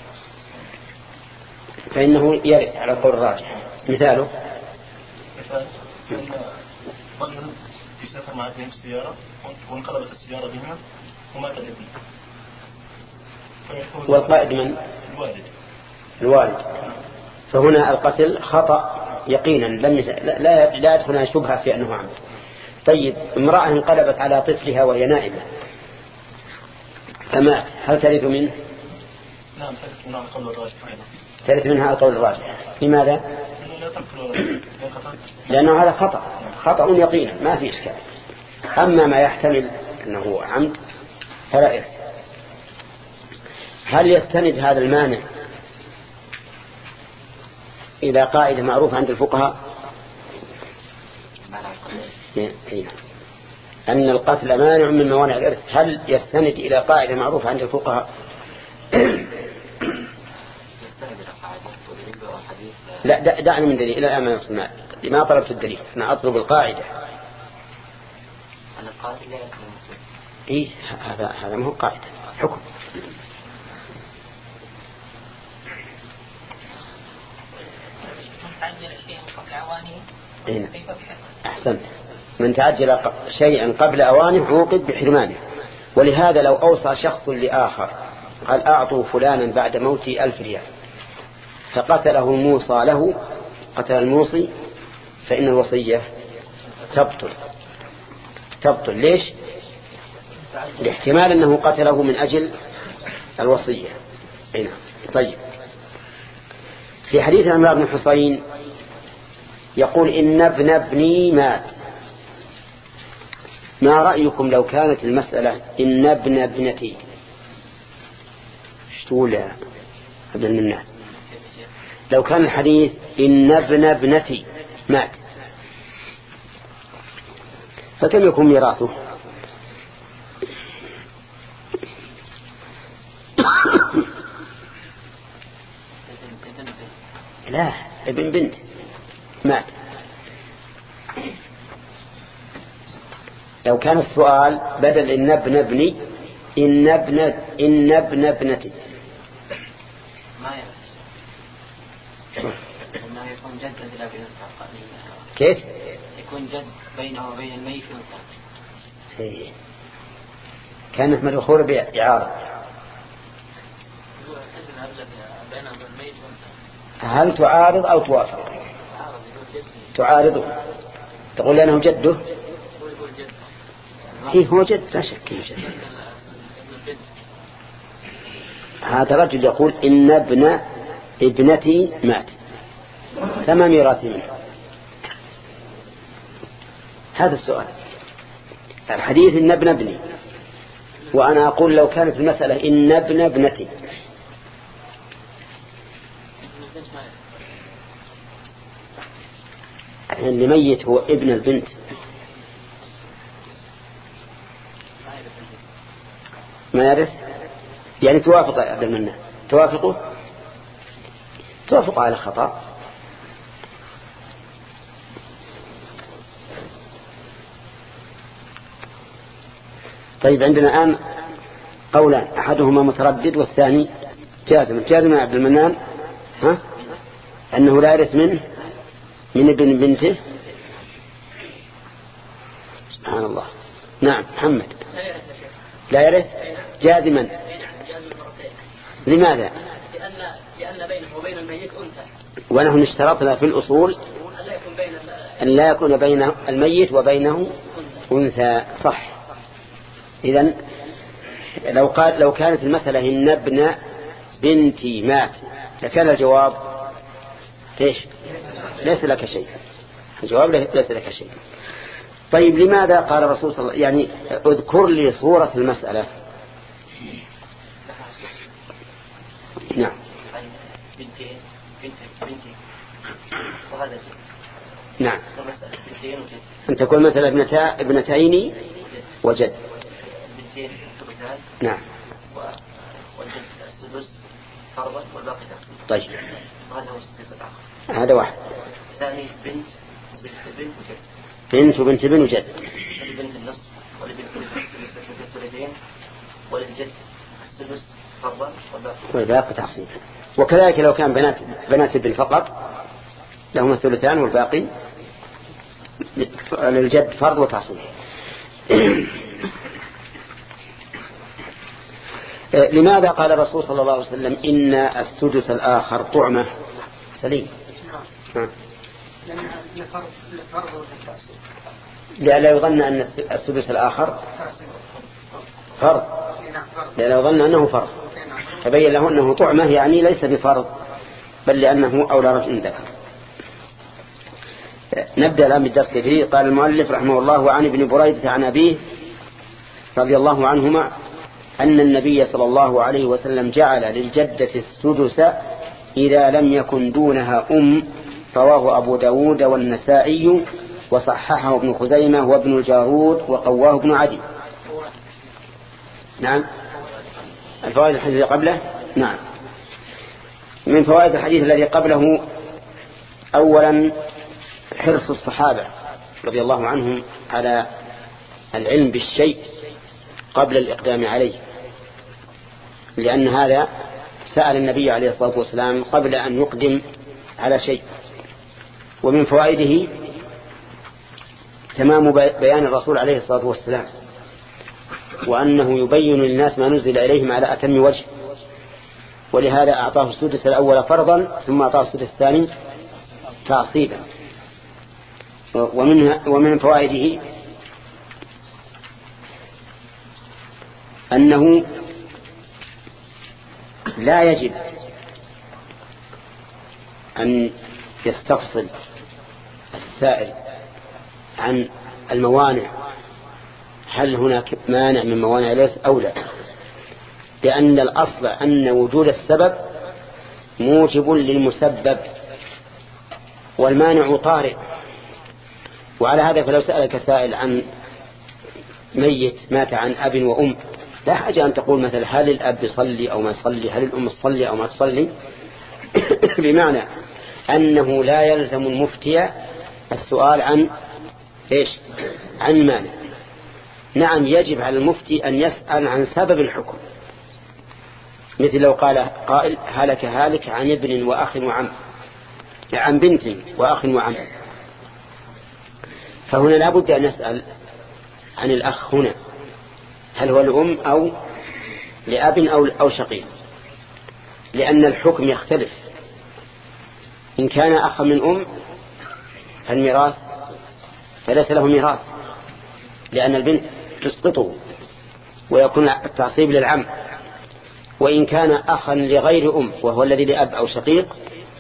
فإنه يرث على القول الراجح. مثاله مثال أن رجل يسافر مع ابنه السيارة وانقلبت السيارة بهما ومات الابن. والقائد من؟ الوالد. الوالد. فهنا القتل خطأ يقينا، لم يس... لا لا يدخلها شبهة في أنه عمد. طيب امرأة انقلبت على طفلها وهي نائمة فمات، هل ترث منه؟ نعم ترث منها القول الراجح أيضا. ترث منها القول الراجح. لماذا؟ لأنه هذا خطأ خطأ يقينا ما في إشكال. أما ما يحتمل أنه عمد فلا إرث. هل يستند هذا المانع إلى قاعدة معروفة عند الفقهاء أن القتل مانع من موانع الإرث؟ هل يستند إلى قاعدة معروفة عند الفقهاء؟ لا دعني من دليل إلى الآن ما يصنع ما طلبت الدليل، أنا أطلب القاعدة. أنا القاتل لا يكون إيه هذا هذا ما هو قاعدة حكم. إيه. أحسنت. من تعجل شيئا قبل أوانه عوقب بحرمانه. ولهذا لو أوصى شخص لآخر قال أعطوا فلانا بعد موتي ألف ريال فقتله الموصى له قتل الموصي فإن الوصية تبطل. تبطل ليش؟ لاحتمال أنه قتله من أجل الوصية. هنا. طيب في حديث عمرو بن حصين يقول إن ابن ابني مات. ما رأيكم لو كانت المسألة إن ابن ابنتي؟ ايش تقول يا ابن الناس؟ لو كان الحديث إن ابن ابنتي مات فكم يكون ميراثه؟ لا ابن بنت مات. لو كان السؤال بدل إن ابن ابني إن ابن إن ابن ابنتي ما يعرف أنه يكون جد بلا بنت. كيف؟ يكون جد بينه وبين الميت إيه. كان أحمد أخوه بإعارة. هل تعارض أو توافق؟ تعارضه تقول لأنه جده. إيه هو جد لا شك جد. هذا رجل يقول إن ابن ابنتي مات فما ميراثي منه؟ هذا السؤال. الحديث إن ابن ابني وأنا أقول لو كانت المسألة إن ابن ابنتي اللي ميت هو ابن البنت ما يرث، يعني توافق عبد المنان، توافقه توافق على خطأ. طيب عندنا الآن قولان، أحدهما متردد والثاني جازم. جازم عبد المنان ها أنه لا يرث منه من ابن بنته. سبحان الله. نعم محمد لا يرث جازما. لماذا؟ لأن لأن بينه وبين الميت أنثى، ونحن اشترطنا في الأصول أن لا يكون بين الميت وبينه أنثى. صح. إذن لو قال لو كانت المسألة إن ابن بنتي مات لكان الجواب ليش؟ ليس لك شيء. الجواب ليس لك شيء. طيب لماذا قال الرسول صلى الله عليه وسلم، يعني اذكر لي صورة المسألة. نعم. بنتين بنت بنتي وهذا نعم. بنتين وجد. أن تكون مثلا ابنتا ابنتين وجد. بنتين ثلثان. نعم. والجد السدس فرضا والباقي تقسيم. طيب. وهذا هو السدس الآخر. هذا واحد. الثاني بنت بنت بنت وجد. بنت وبنت بن وجد. لبنت النصف ولبنت السدس الثلثين وللجد السدس فرضا والباقي. والباقي تقسيم. وكذلك لو كان بنات بنات ابن فقط لهما الثلثان والباقي للجد فرض وتعصيب. لماذا قال الرسول صلى الله عليه وسلم إن السدس الآخر طعمة؟ سليم. لأن لا يظن أن السدس الآخر فرض، لأن لا يظن أنه فرض، تبين له أنه طعمة يعني ليس بفرض بل لأنه أولى رجل ذكر. نبدأ الآن بالدرس الجديد. قال المؤلف رحمه الله: وعن ابن بريدة عن أبيه رضي الله عنهما أن النبي صلى الله عليه وسلم جعل للجدة السدس إذا لم يكن دونها أم. رواه أبو داود والنسائي وصححه ابن خزيمة وابن الجارود وقواه ابن عدي. نعم. الفوائد الحديث الذي قبله. نعم. من فوائد الحديث الذي قبله: أولا حرص الصحابة رضي الله عنهم على العلم بالشيء قبل الإقدام عليه، لأن هذا سأل النبي عليه الصلاة والسلام قبل أن يقدم على شيء. ومن فوائده تمام بيان الرسول عليه الصلاة والسلام، وأنه يبين للناس ما نزل إليهم على أتم وجه، ولهذا أعطاه السدس الأول فرضا ثم أعطاه السدس الثاني تعصيبا. ومنها ومن فوائده أنه لا يجب أن يستفصل السائل عن الموانع، هل هناك مانع من موانع الإرث أو لا، لأن الأصل أن وجود السبب موجب للمسبب والمانع طارئ. وعلى هذا فلو سألك سائل عن ميت مات عن أب وأم لا حاجة أن تقول مثلا هل الأب يصلي أو ما يصلي، هل الأم تصلي أو ما تصلي، بمعنى أنه لا يلزم المفتي السؤال عن إيش؟ عن المانع. نعم يجب على المفتي أن يسأل عن سبب الحكم، مثل لو قال قائل هلك هالك عن ابن وأخ وعم، عن بنت وأخ وعم، فهنا لا بد أن نسأل عن الأخ هنا هل هو الأم أو لأب أو, أو شقيق، لأن الحكم يختلف. إن كان أخا من أم فالميراث فليس له ميراث، لأن البنت تسقطه ويكون التعصيب للعم. وإن كان أخا لغير أم وهو الذي لأب أو شقيق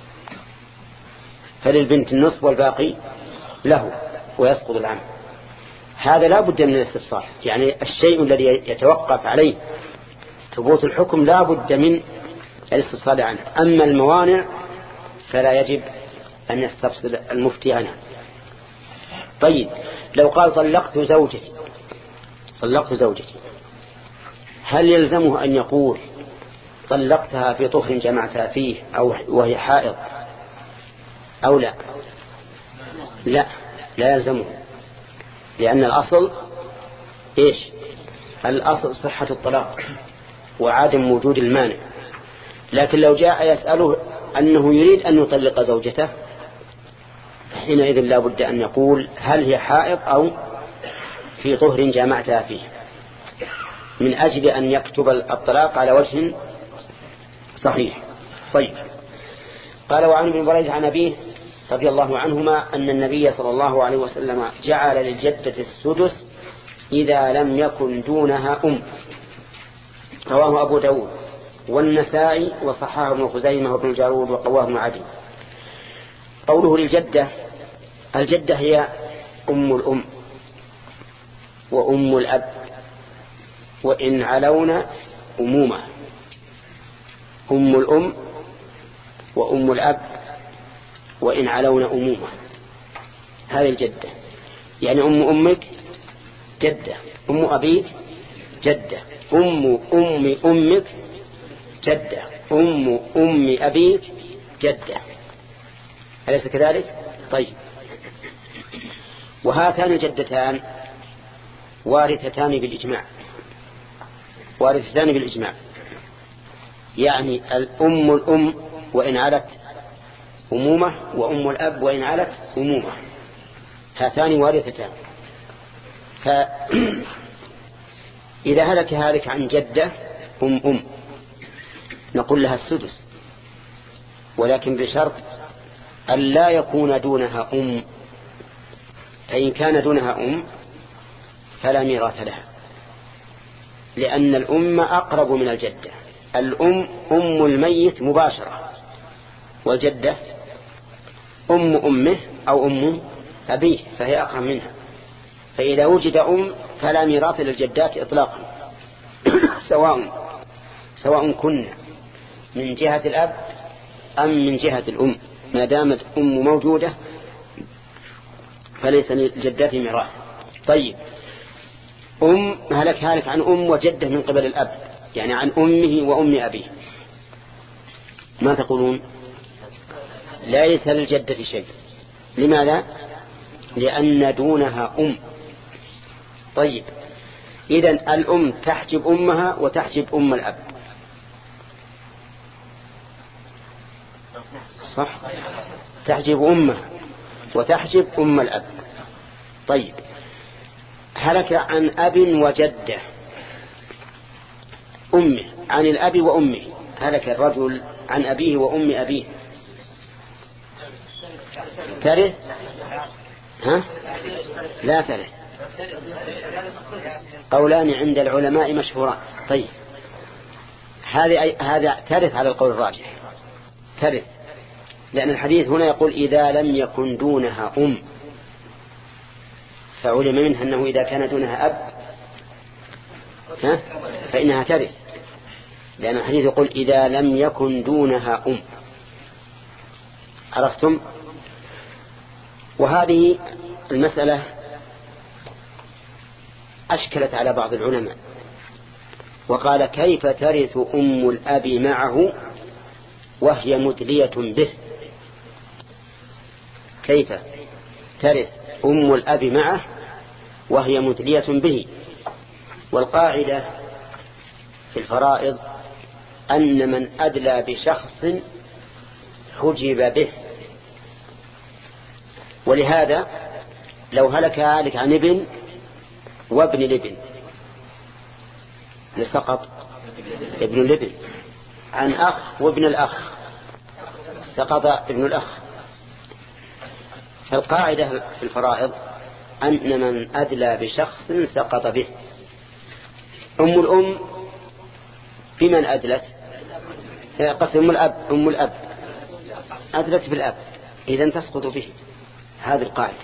فللبنت النصف والباقي له ويسقط العم. هذا لا بد من الاستفصال، يعني الشيء الذي يتوقف عليه ثبوت الحكم لا بد من الاستفصال عنه. أما الموانع فلا يجب أن يستفصل المفتي عنها. طيب لو قال طلقت زوجتي طلقت زوجتي هل يلزمه أن يقول طلقتها في طهر جمعتها فيه أو وهي حائض أو لا؟ لا لا يلزمه، لأن الأصل إيش؟ الأصل صحة الطلاق وعدم وجود المانع. لكن لو جاء يسأله أنه يريد أن يطلق زوجته حينئذ لا بد أن يقول هل هي حائض أو في طهر جامعتها فيه، من أجل أن يكتب الطلاق على وجه صحيح. طيب قال وعن ابن بريدة عن أبيه رضي الله عنهما أن النبي صلى الله عليه وسلم جعل للجدة السدس إذا لم يكن دونها أم. رواه أبو داود والنسائي وصححه ابن خزيمة وابن جارود وقواه ابن عدي. قوله للجدة، الجدة هي أم الأم وأم الأب وإن علونا أمومة. أم الأم وأم الأب وإن علونا أمومة، هذه الجدة. يعني أم أمك جدة، أم أبيك جدة، أم أم أمك جدة، أم أم أبيك جدة، أليس كذلك؟ طيب وهاتان الجدتان وارثتان بالإجماع وارثتان بالإجماع يعني الأم الأم وإن علت أمومة وأم الأب وإن علت أمومة، هاتان وارثتان. فإذا هلك هالك عن جدة أم أم نقول لها السدس، ولكن بشرط أن لا يكون دونها أم، فإن كان دونها أم فلا ميراث لها، لأن الأم أقرب من الجدة. الأم أم الميت مباشرة، والجدة أم أمه أو أم أبيه فهي أقرب منها. فإذا وجد أم فلا ميراث للجدات إطلاقا سواء سواء كنا من جهة الأب أم من جهة الأم، ما دامت أم موجودة فليس للجدات ميراث. طيب أم هلك هالك عن أم وجدة من قبل الأب، يعني عن أمه وأم أبيه، ما تقولون؟ ليس للجدة شيء. لماذا؟ لأن دونها أم. طيب إذن الأم تحجب أمها وتحجب أم الأب، صح؟ تحجب أمها وتحجب أم الأب. طيب هلك عن أب وجدة أمه، عن الأب وأمه، هلك الرجل عن أبيه وأم أبيه، ترث؟ ها؟ لا ترث. قولان عند العلماء مشهوران. طيب هذا هذا ترث على القول الراجح، ترث، لأن الحديث هنا يقول إذا لم يكن دونها أم، فعلم منها أنه إذا كان دونها أب ها فإنها ترث، لأن الحديث يقول إذا لم يكن دونها أم. عرفتم؟ وهذه المسألة أشكلت على بعض العلماء، وقال كيف ترث أم الأب معه وهي مدلية به؟ كيف ترث أم الأب معه وهي مدلية به؟ والقاعدة في الفرائض أن من أدلى بشخص حجب به، ولهذا لو هلك هالك عن ابن وابن الابن لسقط ابن الابن، عن أخ وابن الأخ سقط ابن الأخ. فالقاعدة في الفرائض أن من أدلى بشخص سقط به. أم الأم بمن أدلت؟ قصد أم الأب، أم الأب أدلت بالأب، إذن تسقط به، هذه القاعدة.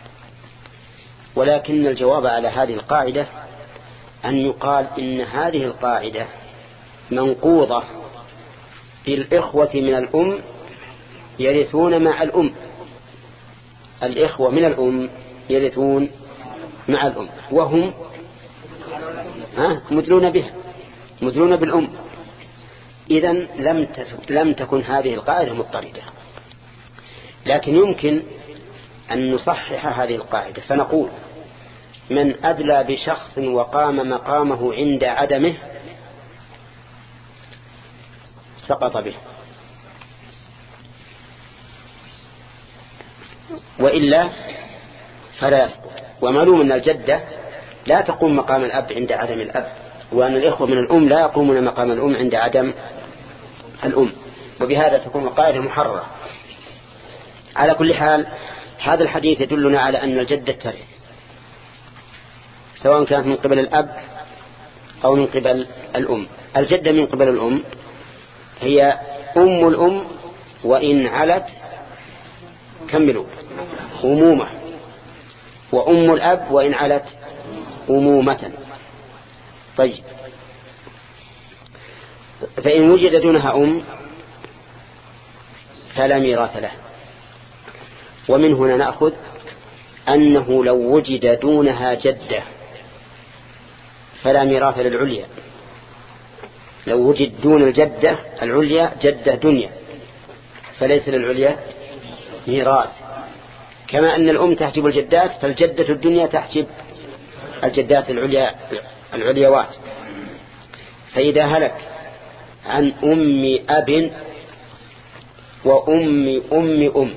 ولكن الجواب على هذه القاعدة أن يقال إن هذه القاعدة منقوضة بالإخوة من الأم يرثون مع الأم، الإخوة من الأم يرثون مع الأم وهم ها مدلون بها مدلون بالأم. إذن لم لم تكن هذه القاعدة مضطردة، لكن يمكن أن نصحح هذه القاعدة فنقول من أدلى بشخص وقام مقامه عند عدمه سقط به، وإلا فلا يسقط. ومعلوم أن الجدة لا تقوم مقام الأب عند عدم الأب، وأن الإخوة من الأم لا يقومون مقام الأم عند عدم الأم، وبهذا تكون القاعدة محررة. على كل حال هذا الحديث يدلنا على أن الجدة ترث سواء كانت من قبل الأب أو من قبل الأم. الجدة من قبل الأم هي أم الأم وإن علت كملوا أمومة، وأم الأب وإن علت أمومة. طيب، فإن وجد دونها أم فلا ميراث له. ومن هنا نأخذ أنه لو وجد دونها جدة فلا ميراث للعليا. لو وجد دون الجدة العليا جدة دنيا فليس للعليا ميراث، كما أن الأم تحجب الجدات فالجدة الدنيا تحجب الجدات العليا العليوات. فإذا هلك عن أم أب وأم أم أم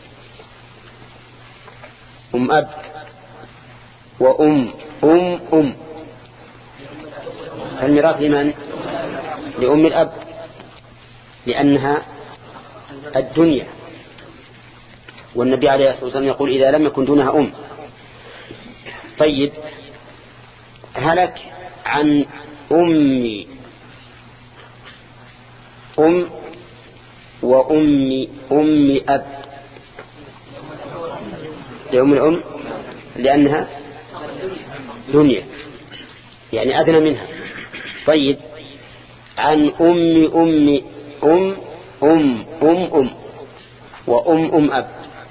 أم أب وأم أم أم فالميراث لمن؟ لأم الأب لأنها الدنيا، والنبي عليه الصلاة والسلام يقول إذا لم يكن دونها أم. طيب، هلك عن أم أم وأم أم أب لأم الأم لأنها دنيا يعني أدنى منها. طيب، عن أم أم أم أم أم أم وأم أم أب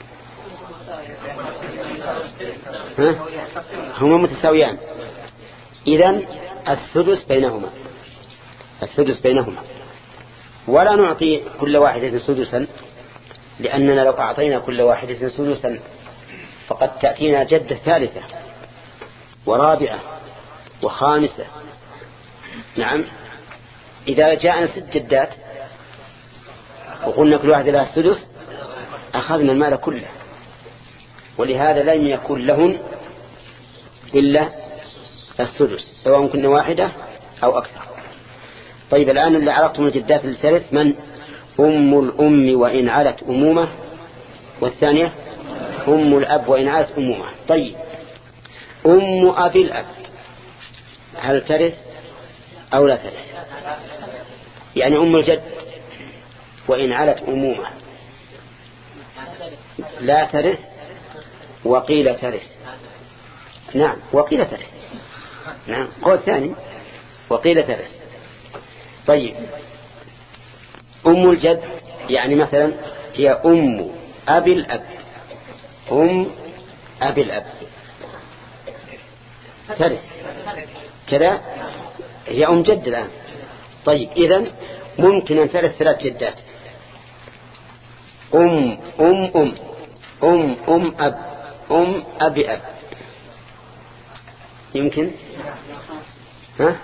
ها؟ هما متساويان، إذن السدس بينهما السدس بينهما ولا نعطي كل واحدة سدسا، لأننا لو أعطينا كل واحدة سدسا فقد تأتينا جدة ثالثة ورابعة وخامسة. نعم، إذا جاءنا ست جدات وقلنا كل واحدة لها السدس أخذنا المال كله، ولهذا لم يكن لهن إلا السدس سواء كنا واحدة أو أكثر. طيب، الآن اللي عرفتم الجدات اللي ترث من؟ أم الأم وإن علت أمومة، والثانية أم الأب وإن علت أمومة. طيب، أم أبي الأب هل ترث أو لا ترث؟ يعني أم الجد وإن علت أمومة لا ترث وقيل ترث. نعم، وقيل ترث. نعم، قول ثاني وقيل ترث. طيب، أم الجد يعني مثلا هي أم أبي الأب أم أبي الأب ترث كذا، هي أم جد الآن. طيب، إذن ممكن أن ترث ثلاث جدات أم أم أم أم أم أب أم أبي أب. يمكن ها؟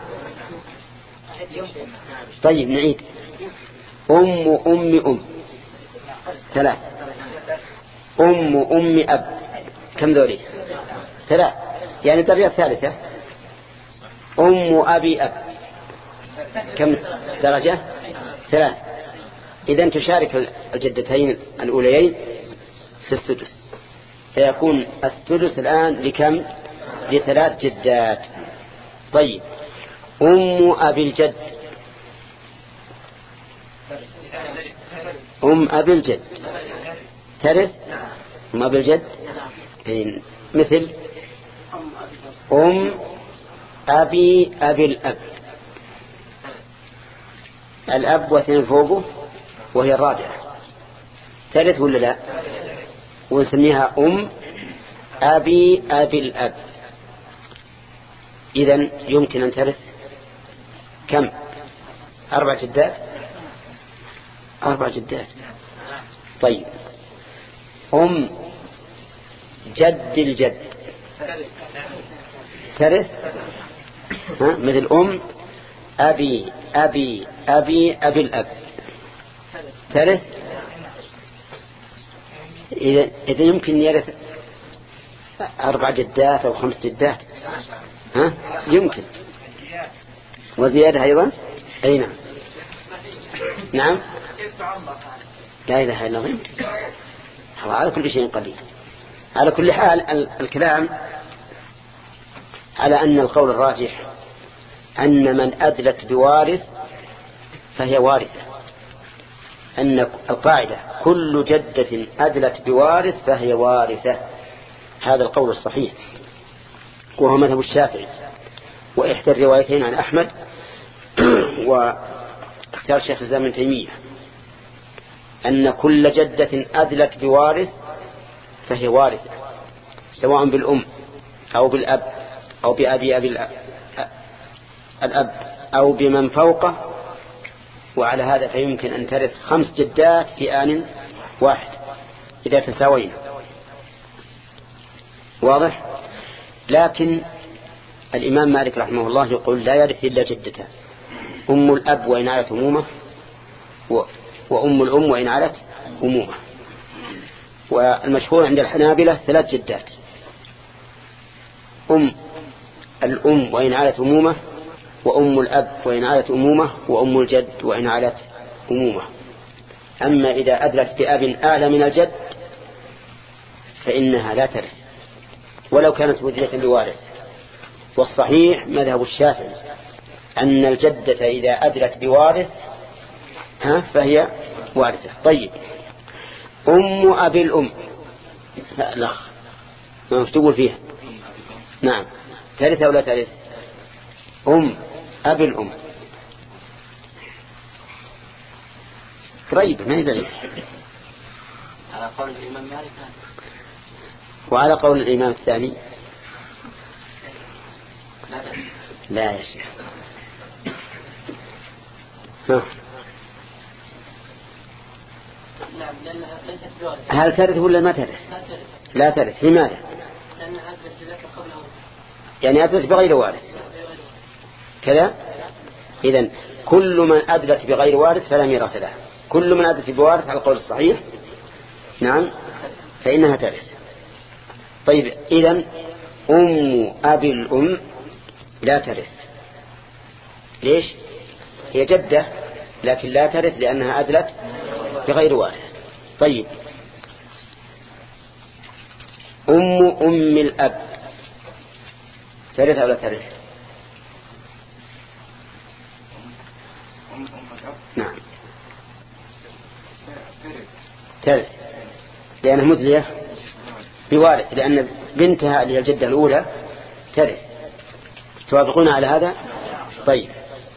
طيب، نعيد. أم أم أم ثلاث، أم أم أب كم ذولي؟ ثلاث، يعني درجة ثالثة. أم أبي أب كم درجة؟ ثلاث. إذن تشارك الجدتين الأوليين في السدس، فيكون السدس الآن لكم؟ لثلاث جدات. طيب، أم أبي الجد أم أبي الجد ترث؟ أم أبي الجد مثل أم أبي أبي الأب، الأب واثنين فوقه وهي الرابعة، ترث ولا لا؟ ونسميها أم أبي أبي الأب. إذن يمكن أن ترث كم؟ أربع جدات. أربع جدات. طيب أم جد الجد ترث ها؟ مثل أم أبي أبي أبي أبي الأب ترث. إذا إذا يمكن يرث أربع جدات أو خمس جدات ها؟ يمكن وزيادة أيضا. أي نعم. نعم لا إله إلا الله. على كل شيء قدير. على كل حال الكلام على أن القول الراجح أن من أدلت بوارث فهي وارثة. أن القاعدة كل جدة أدلت بوارث فهي وارثة. هذا القول الصحيح وهو مذهب الشافعي وإحدى الروايتين عن أحمد واختار شيخ الإسلام ابن تيمية أن كل جدة أدلت بوارث فهي وارثة سواء بالأم أو بالأب أو بأبي أبي الأب, الأب أو بمن فوقه. وعلى هذا فيمكن أن ترث خمس جدات في آن واحد إذا تساوينا. واضح؟ لكن الإمام مالك رحمه الله يقول لا يرث إلا جدتان، أم الأب وإن علت أمومة وأم الأم وإن علت أمومة. والمشهور عند الحنابلة ثلاث جدات، أم الأم وإن علت أمومة وأم الأب وإن علت أمومة وأم الجد وإن علت أمومة. أما إذا أدلت بأب أعلى من الجد فإنها لا ترث ولو كانت مدلة لوارث. والصحيح مذهب الشافعي أن الجدة إذا أدلت بوارث ها فهي وارثة. طيب أم أبي الأم لا ما تقول فيها نعم ترث أو لا ترث؟ أم أبي الأم قريب ما يدري. على قول الإمام مالك وعلى قول الإمام الثاني لا يا شيخ. هل ترث ولا ما ترث؟ لا ترث. لماذا؟ يعني أدلت بغير وارث كذا. إذن كل من أدلت بغير وارث فلا ميراث له. كل من أدلت بوارث على القول الصحيح نعم فإنها ترث. طيب إذن أم أبي الأم لا ترث. ليش؟ هي جدة لكن لا ترث لأنها أدلت بغير وارث. طيب أم أم الأب ترث أو لا ترث؟ نعم ترث لأنها مدلية بوارث لأن بنتها اللي هي الجدة الأولى ترث. توافقون على هذا؟ طيب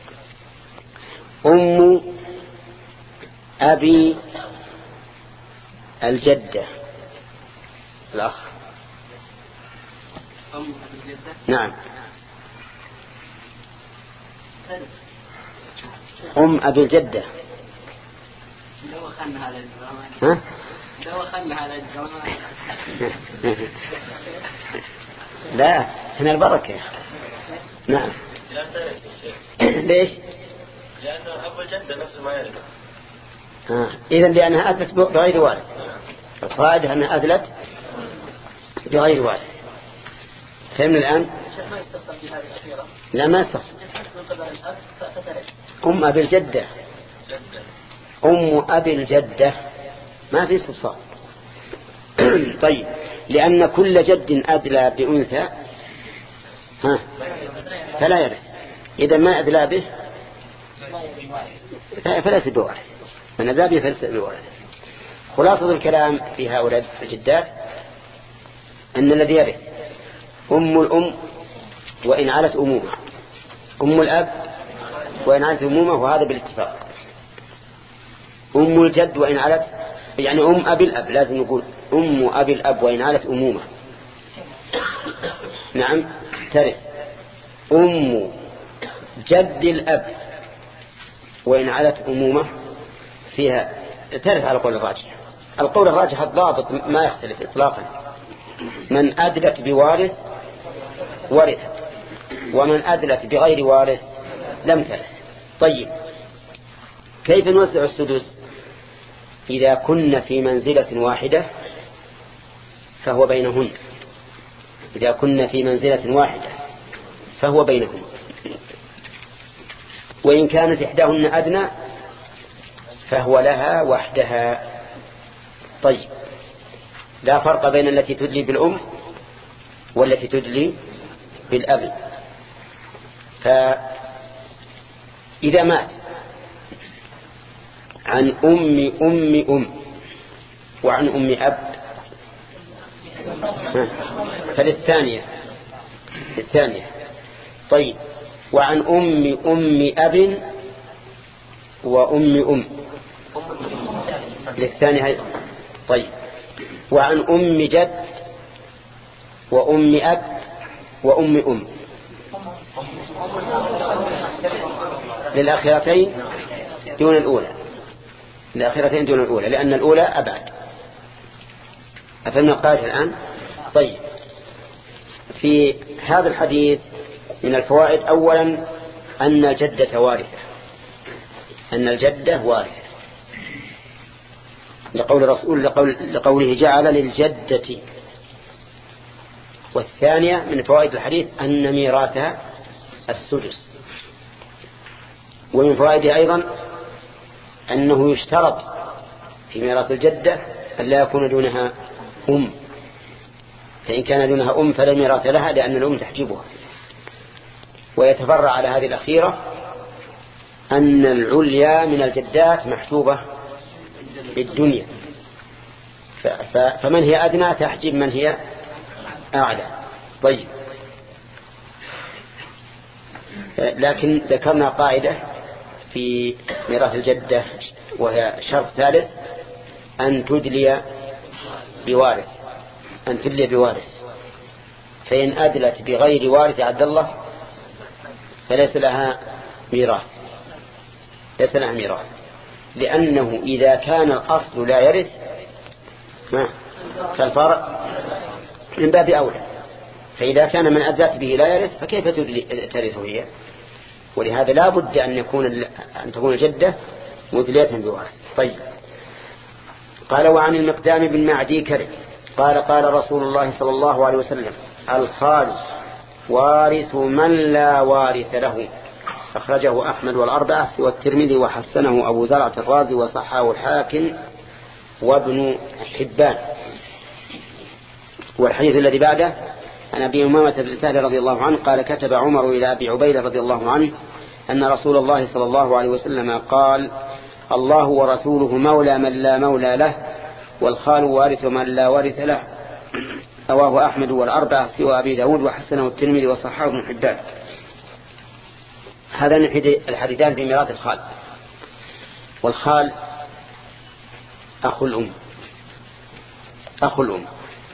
أم أبي الجدة الأخ أم الجدة نعم أم أبي الجدة لو خلنا هذا الجرمان ها؟ لو خلنا هذا الجرمان لا هنا البركة. نعم ليش؟ لأن أبو الجدة نفسه ما يرث. آه. إذن لأنها أدلت بغير وارث. القاعدة أنها أدلت بغير وارث. فهمنا الآن؟ ما يستصل بهذه الأخيرة؟ لا ما يستصل. من قبل الأب فترث. أم أبي الجدة أم أبي الجدة ما في استفصال. طيب لأن كل جد أدلى بأنثى ها فلا يرث. إذا ما أدلى به فلا يسبه من أدلى به فلا يسبه. خلاصة الكلام في هؤلاء الجدات أن الذي يرث أم الأم وإن علت أمومة، أم الأب وإن علت أمومة وهذا بالاتفاق، أم الجد وإن علت يعني أم أبي الأب، لازم نقول أم أبي الأب وإن علت أمومة. نعم ترث. أم جد الأب وإن علت أمومة فيها ترث على قول الراجح. القول الراجح الضابط ما يختلف إطلاقا، من أدلت بوارث ورثت، ومن أدلت بغير وارث لم ترث. طيب كيف نوزع السدس؟ إذا كنا في منزلة واحدة فهو بينهن، إذا كنا في منزلة واحدة فهو بينهن، وإن كانت إحداهن أدنى فهو لها وحدها. طيب لا فرق بين التي تدلي بالأم والتي تدلي بالأب. فإذا مات عن أم أم أم وعن أم أب فللثانية الثانية. طيب وعن أم أم أب وأم أم للثانية. طيب وعن أم جد وأم أب وأم أم للآخرتين دون الأولى، الآخرتين دون الأولى لأن الأولى أبعد. أفهمنا القاعدة الآن؟ طيب في هذا الحديث من الفوائد أولا أن الجدة وارثة، أن الجدة وارثة لقول الرسول لقول لقوله جعل للجدة. والثانية من فوائد الحديث أن ميراثها السدس. ومن فوائده أيضا أنه يشترط في ميراث الجدة أن لا يكون دونها أم، فإن كان دونها أم فلا ميراث لها لأن الأم تحجبها. ويتفرع على هذه الأخيرة أن العليا من الجدات محجوبة بالدنيا، فمن هي أدنى تحجب من هي أعلى. طيب لكن ذكرنا قاعدة في ميراث الجدة وهي شرط ثالث أن تدلي بوارث، أن تدلي بوارث، فإن أدلت بغير وارث عبد الله فليس لها ميراث، ليس لها ميراث، لأنه إذا كان الأصل لا يرث فالفرع من باب أولى، فإذا كان من أدلت به لا يرث فكيف ترث هي؟ ولهذا لا بد أن يكون أن تكون الجدة مدلية بوارث. طيب قال وعن المقدام بن معدي كرب قال قال رسول الله صلى الله عليه وسلم الخال وارث من لا وارث له، أخرجه أحمد والأربعة والترمذي وحسنه أبو زرعة الرازي وصححه الحاكم وابن حبان. والحديث الذي بعده عن أبي أمامة بن سهل رضي الله عنه قال كتب عمر إلى أبي عبيدة رضي الله عنه أن رسول الله صلى الله عليه وسلم قال الله ورسوله مولى من لا مولى له، والخال وارث من لا وارث له. رواه أحمد والأربعة سوى أبي داود وحسنه الترمذي وصححه ابن حبان. هذا الحديثان في ميراث الخال. والخال أخو الأم، أخو الأم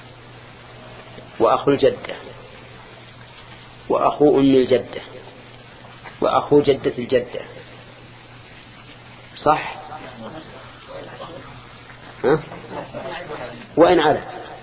وأخو الجدة وأخو أم الجدة وأخو جدة الجدة، صح؟ ها؟ وإن على،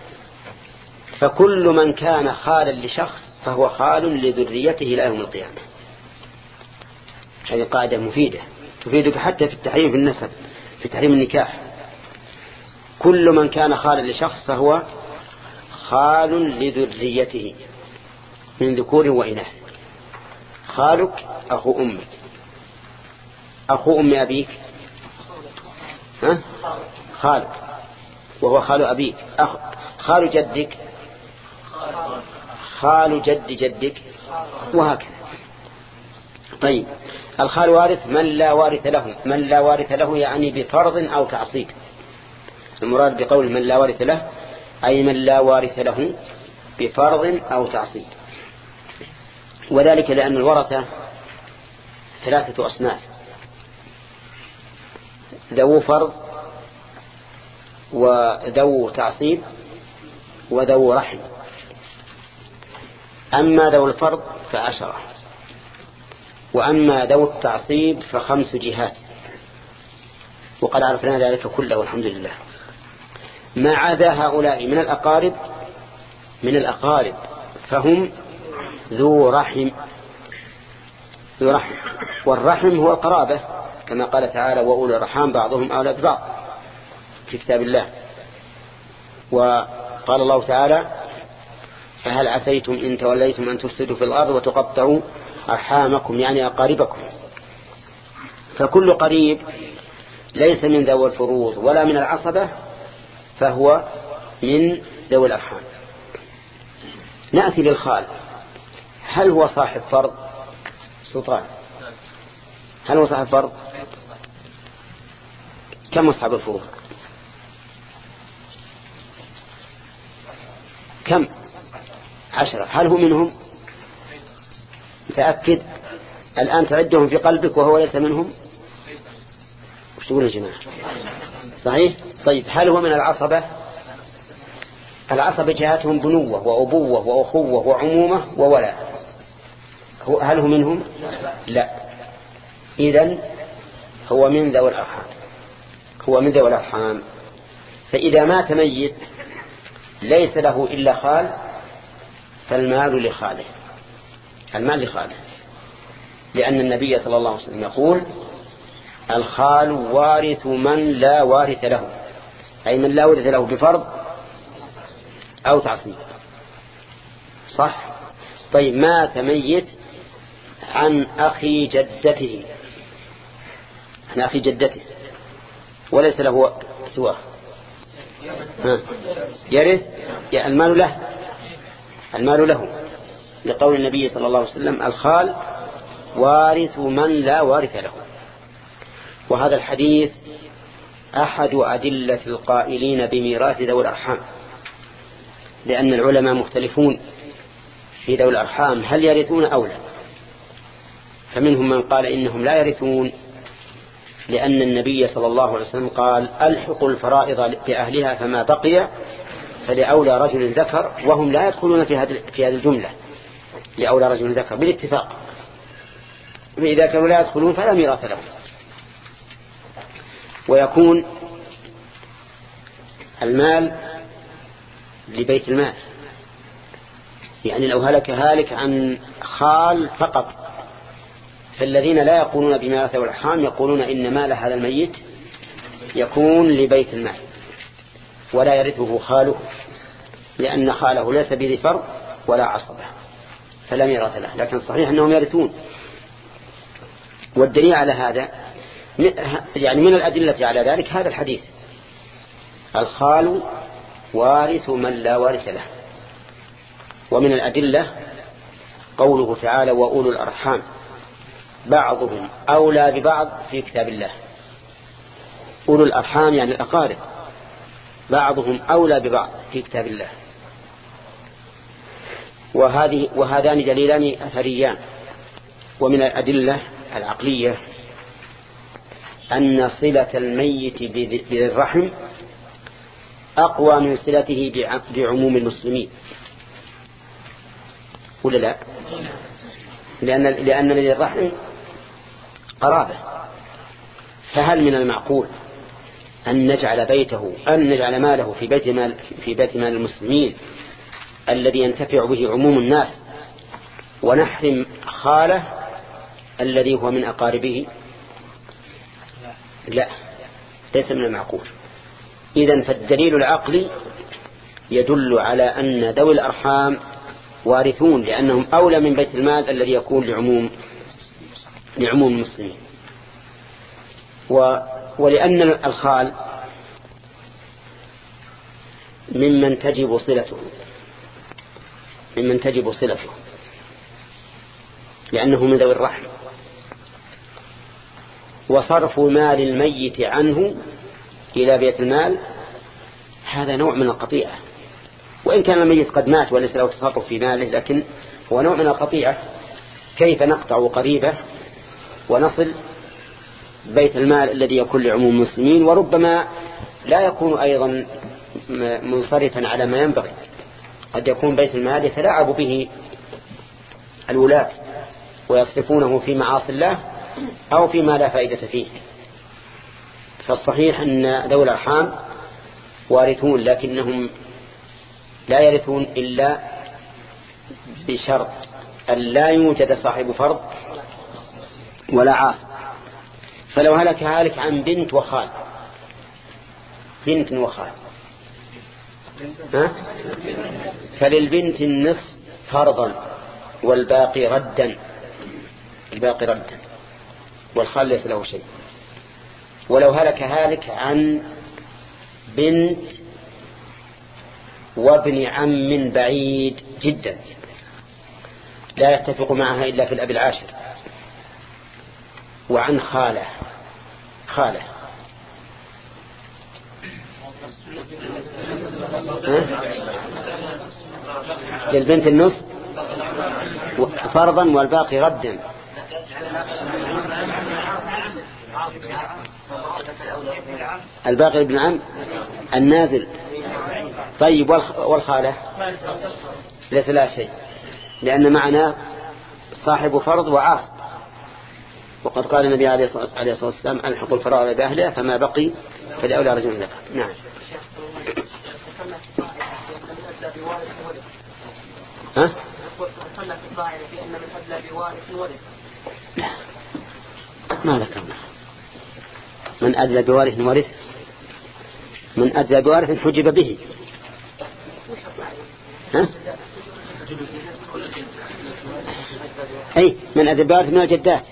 فكل من كان خالا لشخص فهو خال لذريته إلى يوم القيامة. هذه قاعدة مفيدة تفيدك حتى في التحريم في النسب، في تحريم النكاح. كل من كان خالا لشخص فهو خال لذريته من ذكور وإناث. خالك أخو أمك، أخو أم أبيك ها؟ خالك وهو خال أبيك، أخ... خال جدك خال جد جدك وهكذا. طيب الخال وارث من لا وارث له، من لا وارث له يعني بفرض أو تعصيب. المراد بقول من لا وارث له أي من لا وارث له بفرض أو تعصيب. وذلك لأن الورثة ثلاثة أصناف: ذو فرض وذو تعصيب وذو رحم. أما ذو الفرض فعشرة، وأما ذو التعصيب فخمس جهات، وقد عرفنا ذلك كله والحمد لله. ما عدا هؤلاء من الأقارب من الأقارب فهم ذو رحم ذو رحم والرحم هو القرابة، كما قال تعالى وأولي الأرحام بعضهم أولى ببعض في كتاب الله. وقال الله تعالى فهل عسيتم إن توليتم أن تفسدوا في الأرض وتقطعوا أرحامكم، يعني أقاربكم. فكل قريب ليس من ذوي الفروض ولا من العصبة فهو من ذوي الأرحام. نأتي للخال، هل هو صاحب فرض؟ سلطان، هل هو صاحب فرض؟ كم أصحاب الفروض؟ كم؟ عشرة. هل هو منهم؟ متأكد؟ الآن تعدهم في قلبك وهو ليس منهم. وش تقول يا جماعة؟ صحيح؟ طيب هل هو من العصبة؟ العصبة جهاتهم بنوة وأبوة وأخوة وعمومة وولاء. هل هو منهم؟ لا. إذن هو من ذوي الأرحام هو من ذوي الأرحام. فإذا مات ميت ليس له إلا خال فالمال لخاله، المال لخاله، لأن النبي صلى الله عليه وسلم يقول الخال وارث من لا وارث له، أي من لا وارث له بفرض أو تعصيب. صح؟ طيب مات ميت عن أخي جدته عن أخي جدته وليس له سواه، يرث؟ المال له المال له لقول النبي صلى الله عليه وسلم الخال وارث من لا وارث له. وهذا الحديث أحد أدلة القائلين بميراث ذوي الأرحام، لأن العلماء مختلفون في ذوي الأرحام هل يرثون أو لا. فمنهم من قال إنهم لا يرثون، لأن النبي صلى الله عليه وسلم قال ألحقوا الفرائض بأهلها فما بقي فلأولى رجل ذكر، وهم لا يدخلون في هذه في هذه الجملة لأولى رجل ذكر بالاتفاق. فإذا كانوا لا يدخلون فلا ميراث لهم. ويكون المال لبيت المال، يعني لو هلك هالك عن خال فقط فالذين لا يقولون بميراث الأرحام يقولون إن مال هذا الميت يكون لبيت المال ولا يرثه خاله، لأن خاله ليس بذي فرض ولا عصبة فلا ميراث له. لكن صحيح أنهم يرثون. والدليل على هذا يعني من الأدلة على ذلك هذا الحديث الخال وارث من لا وارث له. ومن الأدلة قوله تعالى وأولو الأرحام بعضهم أولى ببعض في كتاب الله. أولو الأرحام يعني الأقارب، بعضهم أولى ببعض في كتاب الله. وهذه وهذان دليلان أثريان. ومن الأدلة العقلية أن صلة الميت بذي الرحم أقوى من صلته بعموم المسلمين، ولا لا؟ لأن لأن ذي الرحم قرابة. فهل من المعقول أن نجعل بيته أن نجعل ماله في بيت مال في بيت مال المسلمين الذي ينتفع به عموم الناس ونحرم خاله الذي هو من أقاربه؟ لا، ليس من المعقول. إذن فالدليل العقلي يدل على أن ذوي الأرحام وارثون لأنهم أولى من بيت المال الذي يكون لعموم لعموم المسلمين. و ولأن الخال ممن تجب صلته ممن تجب صلته لأنه من ذوي الرحم. وصرف مال الميت عنه إلى بيت المال هذا نوع من القطيعة، وإن كان الميت قد مات وليس له تصرف في ماله لكن هو نوع من القطيعة. كيف نقطع قريبة ونصل بيت المال الذي يكون لعموم المسلمين، وربما لا يكون أيضا منصرفا على ما ينبغي. قد يكون بيت المال يتلاعب به الولاة ويصرفونه في معاصي الله أو فيما لا فائدة فيه. فالصحيح أن ذوي الأرحام وارثون، لكنهم لا يرثون إلا بشرط أن لا يوجد صاحب فرض ولا عاصب. فلو هلك هالك عن بنت وخال، بنت وخال، ها؟ فللبنت النصف فرضا والباقي ردا، الباقي ردا، والخال ليس له شيء. ولو هلك هالك عن بنت وابن عم بعيد جدا لا يتفق معها إلا في الأب العاشر، وعن خالة خالة للبنت النصف فرضا والباقي ردا. الباقي ابن عم النازل. طيب والخالة ليس لا شيء، لأن معنا صاحب فرض وعاصب، وقد قال النبي عليه الصلاة والسلام ألحق الفرائض بأهلها فما بقي فلأولى رجل ذكر. نعم. ها؟ ما ذكرنا من أدلى بوارث ورث، من أدلى بوارث حجب به. ها؟ أي من أدلى بوارث من الجدات،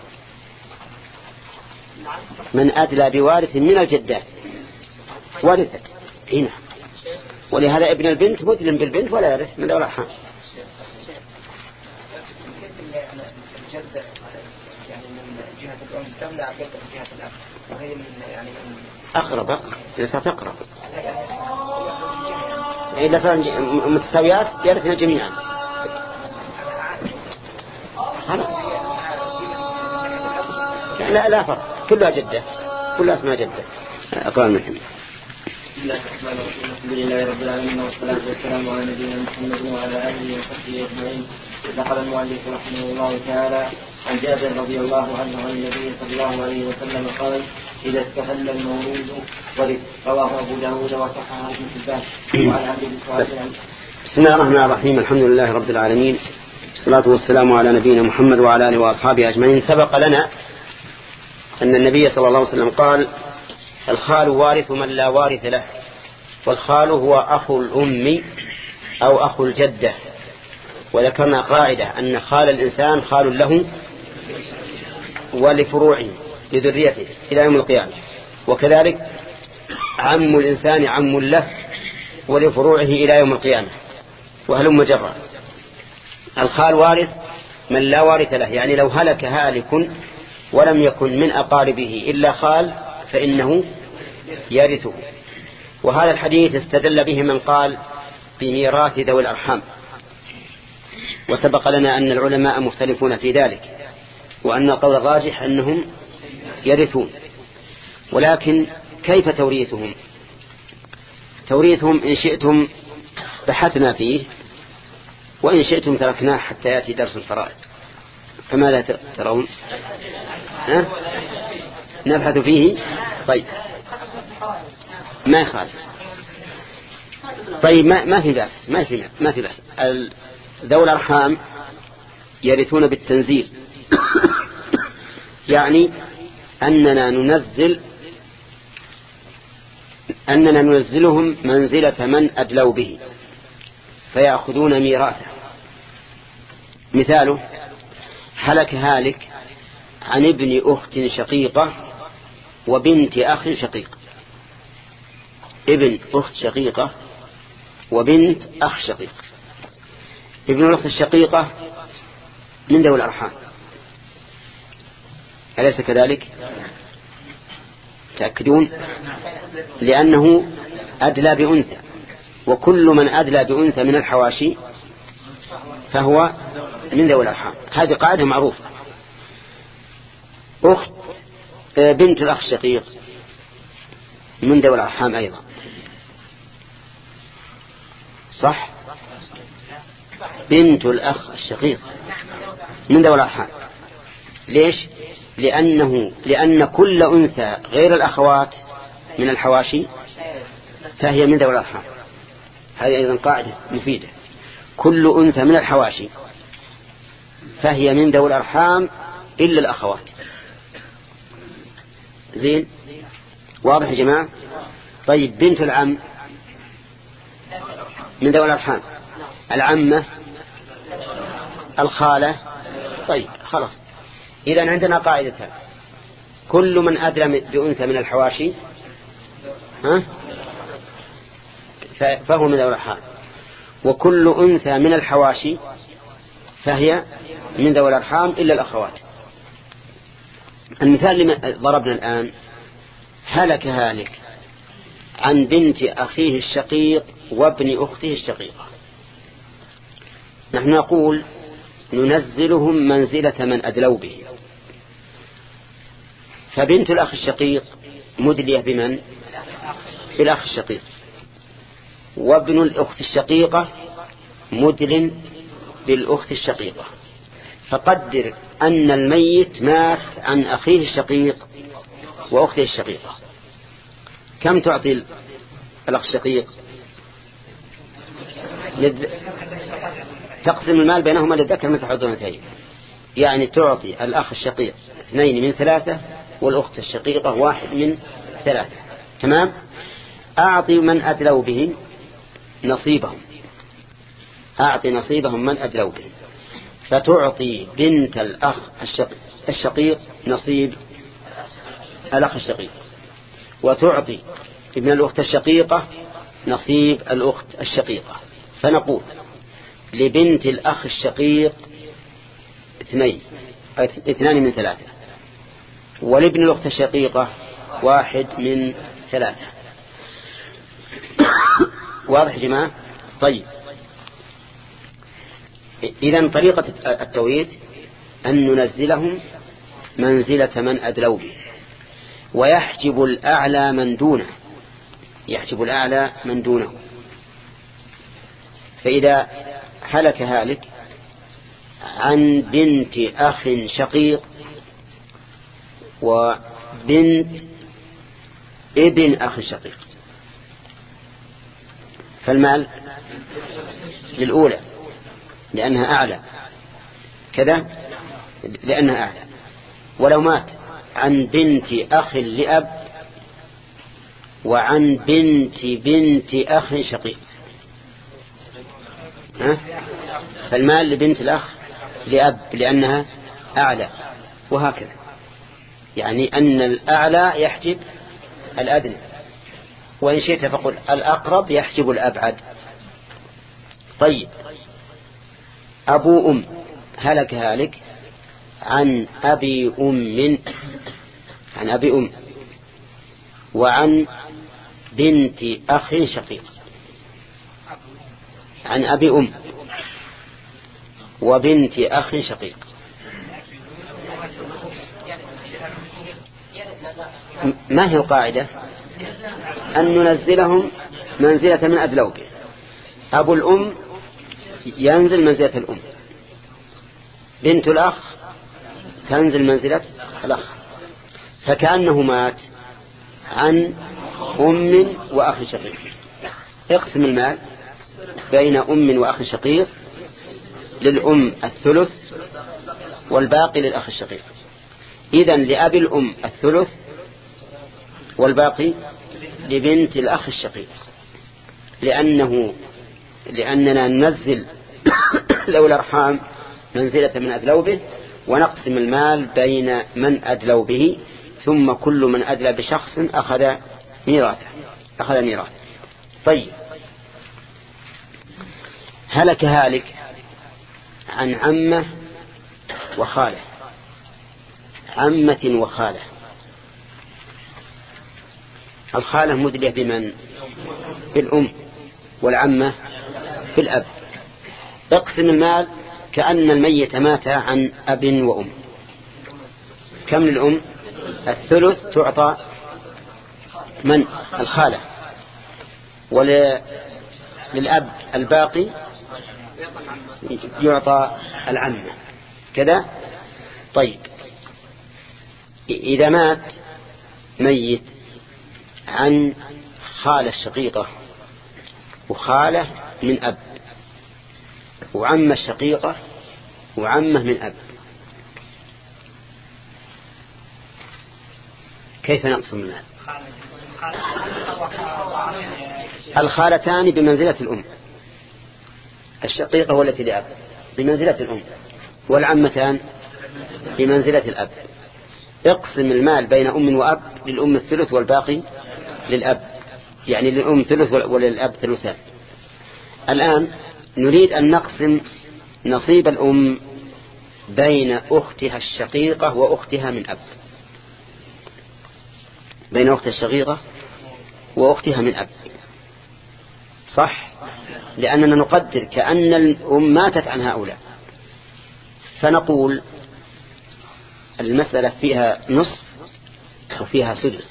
من أدلى بوارث من الجدات ورثت هنا، ولهذا ابن البنت مدلم بالبنت ولا يرث من الأرحام. يعني من جهة الأم تمنع بنت من جهة الأب، وهي من يعني من أقرب أقرب إذا صارت أقرب، إذا صار متساويات يرثنا جميعا. لا لا فرق، كلها جدة، كلها اسمها جدة. أقرأ من حمد. بسم الله الرحمن الرحيم. الحمد لله رب العالمين، والصلاة والسلام على نبينا محمد وعلى آله وصحبه أجمعين. نقل المؤلف رحمه الله تعالى عن جابر رضي الله عنه عن النبي صلى الله عليه وسلم قال: إذا استهل المولود ورث. رواه أبو داود وصححه ابن حبان. وعن عبد الله. بسم الله الرحمن الرحيم. الحمد لله رب العالمين، والصلاة والسلام على نبينا محمد وعلى آله وأصحابه أجمعين. سبق لنا أن النبي صلى الله عليه وسلم قال: الخال وارث من لا وارث له، والخال هو أخو الأم أو أخو الجدة. وذكرنا قاعدة أن خال الإنسان خال له ولفروعه لذريته إلى يوم القيامة، وكذلك عم الإنسان عم له ولفروعه إلى يوم القيامة، وهلم جرا. الخال وارث من لا وارث له، يعني لو هلك هالك ولم يكن من أقاربه إلا خال فإنه يرثه. وهذا الحديث استدل به من قال بميراث ذوي الأرحام، وسبق لنا أن العلماء مختلفون في ذلك، وأن القول الراجح أنهم يرثون. ولكن كيف توريثهم؟ توريثهم إن شئتم بحثنا فيه، وإن شئتم تركناه حتى يأتي درس الفرائض. فماذا ترون؟ ها؟ نبحث فيه. طيب ما يخالف. طيب ما ما في بأس، ما في ما في بأس. ذوي الأرحام يرثون بالتنزيل، يعني أننا ننزل أننا ننزلهم منزلة من أدلوا به فيأخذون ميراثه. مثاله: هلك هالك عن ابن أخت شقيقة وبنت أخ شقيق. ابن أخت شقيقة وبنت أخ شقيق. ابن الأخت الشقيقة من ذوي الأرحام، أليس كذلك؟ تأكدون؟ لأنه أدلى بأنثى، وكل من أدلى بأنثى من الحواشي فهو من ذوي الأرحام. هذه قاعدة معروفة. أخت بنت الأخ الشقيق من ذوي الأرحام أيضا، صح؟ بنت الأخ الشقيق من ذوي الأرحام. ليش؟ لأنه لأن كل أنثى غير الأخوات من الحواشي فهي من ذوي الأرحام. هذه أيضا قاعدة مفيدة، كل أنثى من الحواشي فهي من ذوي الأرحام إلا الأخوات. زين، واضح يا جماعة؟ طيب بنت العم من ذوي الأرحام، العمة، الخالة. طيب خلاص، إذن عندنا قاعدتان: كل من أدلى بأنثى من الحواشي ها فهو من ذوي الأرحام، وكل أنثى من الحواشي فهي من ذوي الأرحام إلا الأخوات. المثال اللي ضربنا الآن: هلك هالك عن بنت أخيه الشقيق وابن أخته الشقيقة. نحن نقول ننزلهم منزلة من أدلوا به، فبنت الأخ الشقيق مدلية بمن؟ بالأخ الشقيق، وابن الأخت الشقيقة مدل بالأخت الشقيقة. فقدر أن الميت مات عن أخيه الشقيق وأخته الشقيقة، كم تعطي الأخ الشقيق؟ لد... تقسم المال بينهما للذكر مثل حظ الأنثيين، يعني تعطي الأخ الشقيق اثنين من ثلاثة والأخت الشقيقة واحد من ثلاثة. تمام؟ أعطي من أدلوا به نصيبهم، أعطي نصيبهم من أدلوا به، فتعطي بنت الأخ الشقيق نصيب الأخ الشقيق، وتعطي ابن الأخت الشقيقة نصيب الأخت الشقيقة. فنقول لبنت الأخ الشقيق اثنين اثنان من ثلاثة، ولابن الأخت الشقيقة واحد من ثلاثة. واضح يا جماعة؟ طيب، إذن طريقة التويت أن ننزلهم منزلة من أدلوا به، ويحجب الأعلى من دونه، يحجب الأعلى من دونه. فإذا هلك هالك عن بنت أخ شقيق وبنت ابن أخ شقيق، فالمال للأولى لأنها أعلى، كذا لأنها أعلى. ولو مات عن بنت أخ لأب وعن بنت بنت أخ شقيق ها؟ فالمال لبنت الأخ لأب لأنها أعلى، وهكذا. يعني أن الأعلى يحجب الأدنى، وإن شئت فقل الأقرب يحجب الأبعد. طيب، أبو أم هلك هالك عن أبي أم عن أبي أم وعن بنت أخ شقيق، عن أبي أم وبنت أخ شقيق. ما هي القاعدة؟ أن ننزلهم منزلة من أدلوا به. أبو الأم ينزل منزلة الأم، بنت الأخ تنزل منزلة الأخ، فكأنه مات عن أم وأخ شقيق. اقسم المال بين أم وأخ شقيق، للأم الثلث والباقي للأخ الشقيق. إذن لأبي الأم الثلث والباقي لبنت الأخ الشقيق، لأنه لأننا ننزل ذوي الأرحام منزلة من أدلوا به، ونقسم المال بين من أدلوا به، ثم كل من أدلى بشخص أخذ ميراثه أخذ ميراثه. طيب، هلك هالك عن عمة وخالة، عمة وخالة. الخالة مدلية بمن؟ بالأم، والعمة بالأب. اقسم المال كأن الميت مات عن أب وأم. كم للأم؟ الثلث تعطى من؟ الخالة. وللأب الباقي يعطى العمة كذا. طيب إذا مات ميت عن خالة شقيقة وخالة من أب وعمة شقيقة وعمة من أب، كيف نقسم المال؟ الخالتان بمنزلة الأم، الشقيقة والتي لأب بمنزلة الأم، والعمتان بمنزلة الأب. اقسم المال بين أم وأب، للأم الثلث والباقي للأب، يعني للأم ثلث وللأب ثلثان. الآن نريد أن نقسم نصيب الأم بين أختها الشقيقة وأختها من أب، بين أختها الشقيقة وأختها من أب، صح؟ لأننا نقدر كأن الأم ماتت عن هؤلاء، فنقول المسألة فيها نصف وفيها سدس.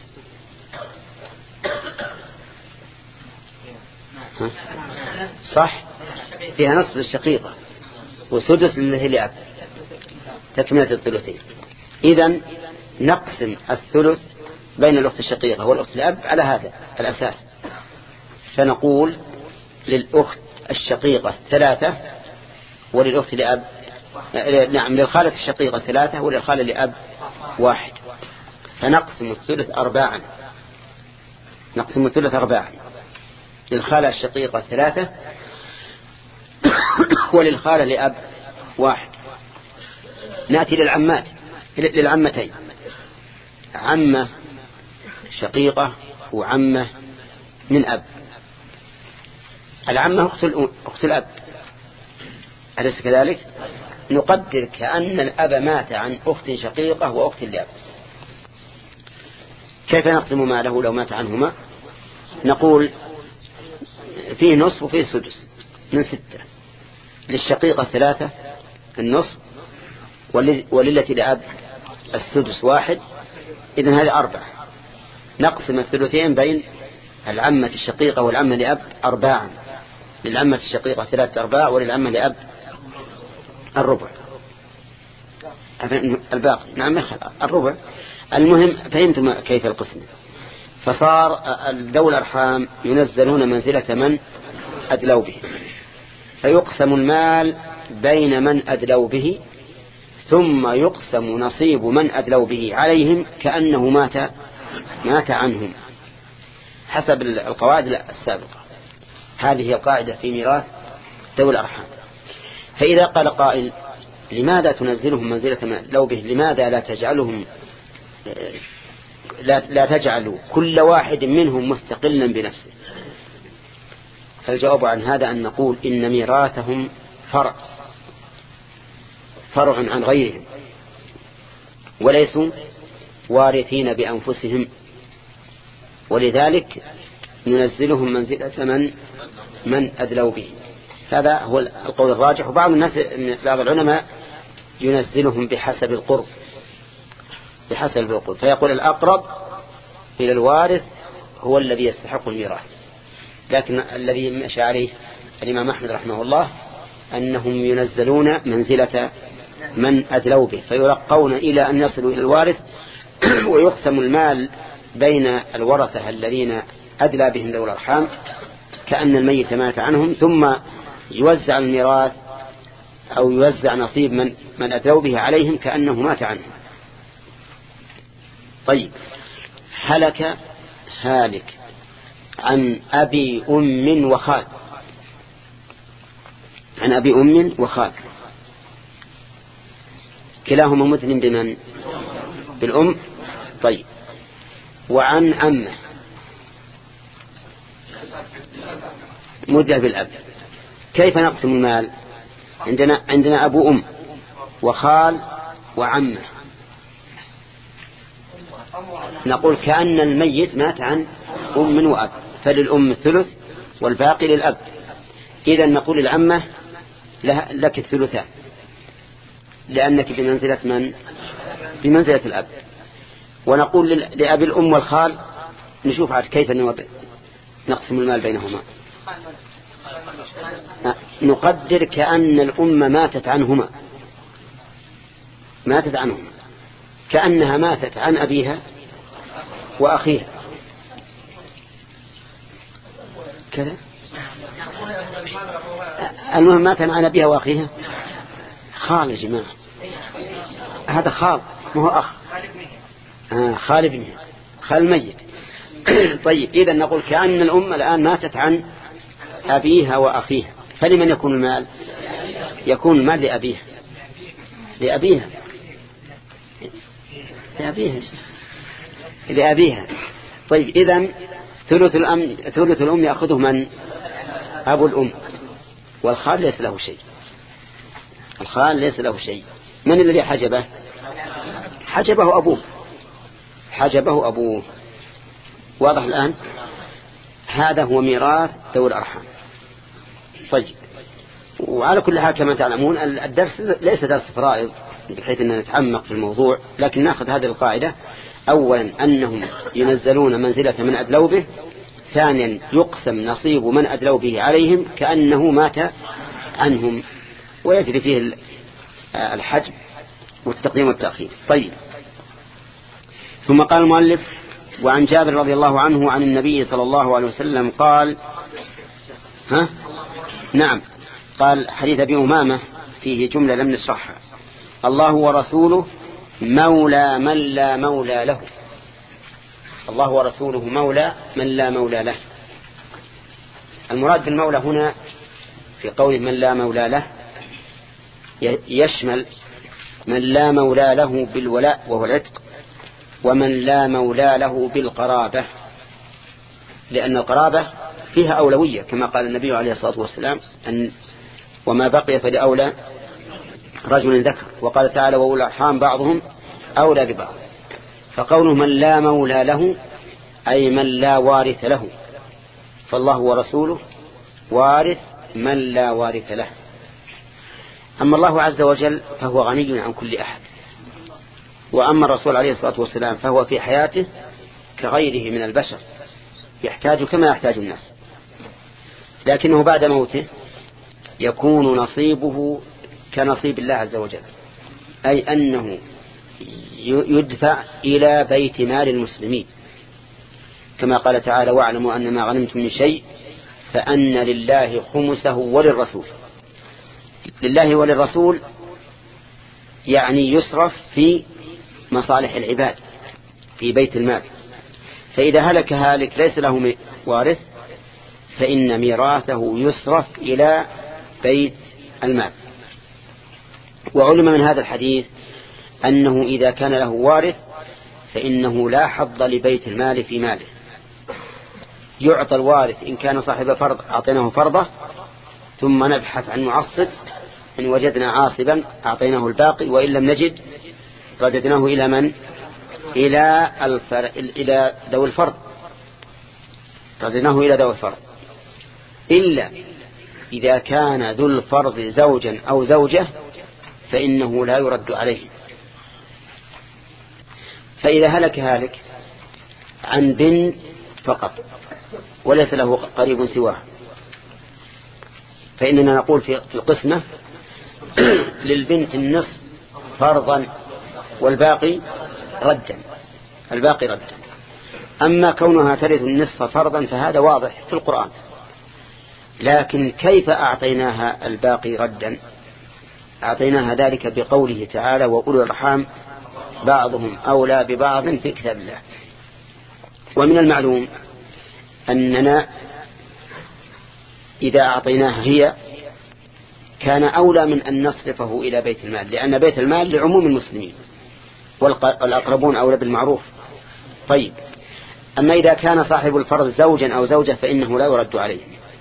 صح؟ فيها نصف للشقيقة وسدس للأب، تكملة الثلثين. إذن نقسم الثلث بين الأخت الشقيقة والأخت الأب على هذا الأساس، فنقول للأخت الشقيقة ثلاثة وللأخت لأب، نعم للخالة الشقيقة ثلاثة وللخالة لأب واحد، فنقسم الثلث أرباعا، نقسم الثلث أرباعا، للخالة الشقيقة ثلاثة وللخالة لأب واحد. نأتي للعمات للعمتين، عمة شقيقة وعمة من أب. العمة أخت الأب، أليس كذلك؟ نقدر كأن الأب مات عن أخت شقيقة وأخت لأب. كيف نقسم ماله لو مات عنهما؟ نقول فيه نصف وفيه سدس من ستة، للشقيقة ثلاثة النصف وللتي لأب السدس واحد، إذن هذه أربعة. نقسم الثلثين بين العمة الشقيقة والعمة لأب أرباعا، للعمة الشقيقة ثلاثة أرباع وللعمة لأب الربع الباقي، نعم الربع. المهم فهمتم كيف القسم. فصار ذوي الأرحام ينزلون منزلة من أدلوا به، فيقسم المال بين من أدلوا به، ثم يقسم نصيب من أدلوا به عليهم كأنه مات مات عنهم حسب القواعد السابقة. هذه القاعدة في ميراث ذوي الأرحام. فإذا قال قائل لماذا تنزلهم منزلة من أدلوا به، لماذا لا تجعلهم لا, لا تجعلوا كل واحد منهم مستقلا بنفسه؟ فالجواب عن هذا أن نقول إن ميراثهم فرع فرع عن غيرهم، وليسوا وارثين بأنفسهم، ولذلك ننزلهم منزلة من من أدلوا به. هذا هو القول الراجح. وبعض الناس بعض العلماء ينزلهم بحسب القرب، بحسب القرب، فيقول الأقرب إلى الوارث هو الذي يستحق الميراث. لكن الذي مشى عليه الإمام أحمد رحمه الله أنهم ينزلون منزلة من أدلوا به، فيرقون إلى أن يصلوا إلى الوارث ويقسم المال بين الورثة الذين أدلى بهم ذوي الأرحام كأن الميت مات عنهم، ثم يوزع الميراث أو يوزع نصيب من من أدلوا به عليهم كأنه مات عنهم. طيب، هلك هالك عن أبي أم وخال، عن أبي أم وخال، كلاهما مدن بمن؟ بالأم. طيب، وعن عمه مدن بالأب. كيف نقسم المال؟ عندنا عندنا أبو أم وخال وعمه، نقول كأن الميت مات عن أم وأب، فللأم الثلث والباقي للأب. إذا نقول العمة لك الثلثان لأنك بمنزلة من؟ بمنزلة الأب. ونقول لأبي الأم والخال نشوف عاد كيف نقسم المال بينهما. نقدر كأن الأم ماتت عنهما ماتت عنهما كأنها ماتت عن أبيها وأخيها كذا. المهم ماتت عن أبيها وأخيها خال يا جماعة، هذا خال ما هو أخ. آه خال ابنها، خال ميت. طيب إذا نقول كأن الأم الآن ماتت عن أبيها وأخيها، فلمن يكون المال؟ يكون المال لأبيها لأبيها لأبيها لأبيها. طيب إذا ثلث الأم ثلث الأم يأخذه من؟ أبو الأم، والخال ليس له شيء. الخال ليس له شيء. من الذي حجبه؟ حجبه أبوه حجبه أبوه. واضح الآن؟ هذا هو ميراث ذوي الأرحام. طيب، وعلى كل حال كما تعلمون الدرس ليس درس فرائض بحيث أن نتعمق في الموضوع، لكن نأخذ هذه القاعدة: أولا أنهم ينزلون منزلة من أدلوا به، ثانيا يقسم نصيب من أدلوا به عليهم كأنه مات عنهم، ويجري فيه الحجب والتقديم والتأخير. طيب، ثم قال المؤلف: وعن جابر رضي الله عنه عن النبي صلى الله عليه وسلم قال ها نعم قال حديث أبي أمامة فيه جملة لم نشرحها: الله ورسوله مولى من لا مولى له. الله ورسوله مولى من لا مولى له. المراد بالمولى هنا في قول من لا مولى له يشمل من لا مولى له بالولاء وهو العتق، ومن لا مولى له بالقرابة، لأن القرابة فيها أولوية كما قال النبي عليه الصلاة والسلام: أن وما بقي فلأولى رجل ذكر. وقال تعالى: وأولى الأرحام بعضهم أولى ببعض. فقوله من لا مولى له أي من لا وارث له، فالله ورسوله وارث من لا وارث له. أما الله عز وجل فهو غني عن كل أحد، وأما الرسول عليه الصلاة والسلام فهو في حياته كغيره من البشر، يحتاج كما يحتاج الناس، لكنه بعد موته يكون نصيبه كنصيب الله عز وجل، أي أنه يدفع إلى بيت مال المسلمين، كما قال تعالى: واعلموا أن ما غنمتم من شيء فأن لله خمسه وللرسول. لله وللرسول يعني يصرف في مصالح العباد في بيت المال. فإذا هلك هالك ليس له وارث فإن ميراثه يصرف إلى بيت المال. وعلم من هذا الحديث أنه إذا كان له وارث فإنه لا حظ لبيت المال في ماله، يعطى الوارث إن كان صاحب فرض أعطيناه فرضه، ثم نبحث عن معصب، إن وجدنا عاصبا أعطيناه الباقي، وإن لم نجد رددناه إلى من؟ إلى الفر... إلى ذوي الفرض، رددناه إلى ذوي الفرض، إلا إذا كان ذو الفرض زوجا أو زوجة فإنه لا يرد عليه. فإذا هلك هالك عن بنت فقط وليس له قريب سواه فإننا نقول في القسمة: للبنت النصف فرضا والباقي ردا الباقي ردا. أما كونها ترث النصف فرضا فهذا واضح في القرآن، لكن كيف أعطيناها الباقي ردا؟ أعطيناها ذلك بقوله تعالى: وأولو الأرحام بعضهم أولى ببعض في كتاب الله. ومن المعلوم أننا إذا أعطيناها هي كان أولى من أن نصرفه إلى بيت المال، لأن بيت المال لعموم المسلمين والأقربون أولى بالمعروف. طيب، أما إذا كان صاحب الفرض زوجا أو زوجة فإنه لا يرد عليه.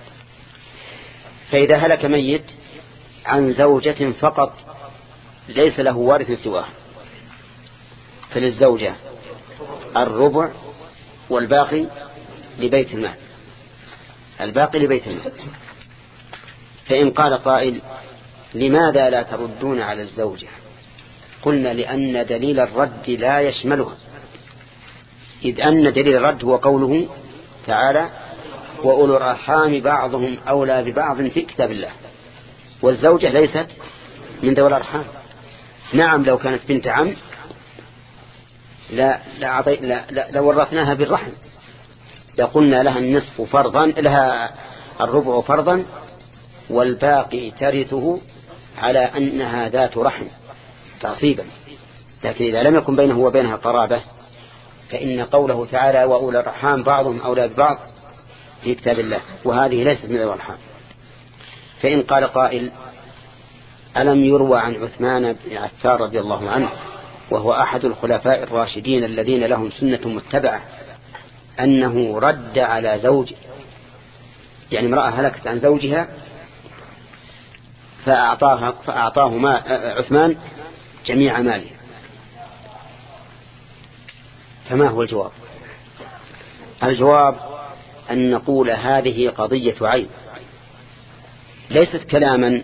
فإذا هلك ميت عن زوجة فقط ليس له وارث سواه فللزوجة الربع والباقي لبيت المال الباقي لبيت المال. فإن قال قائل: لماذا لا تردون على الزوجة؟ قلنا: لأن دليل الرد لا يشملها، إذ أن دليل الرد هو قوله تعالى وأولو الأرحام بعضهم أولى ببعض في كتاب الله، والزوجة ليست من ذوي الأرحام. نعم لو كانت بنت عم لا لا لا, لا لورثناها بالرحم، لقلنا لها النصف فرضا، لها الربع فرضا، والباقي ترثه على أنها ذات رحم تعصيبا. لكن إذا لم يكن بينه وبينها قرابة فإن قوله تعالى وأولى الأرحام بعضهم أولى ببعض في كتاب الله، وهذه ليست من ذوي الأرحام. فإن قال قائل ألم يروى عن عثمان بن عفان رضي الله عنه وهو أحد الخلفاء الراشدين الذين لهم سنة متبعة أنه رد على زوج، يعني امرأة هلكت عن زوجها فأعطاها فأعطاه ما عثمان جميع ماله، فما هو الجواب؟ الجواب أن نقول هذه قضية عين ليست كلاما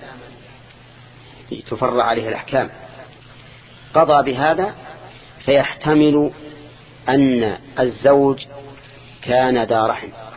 تفرع عليه الأحكام. قضى بهذا فيحتمل أن الزوج كان ذا رحم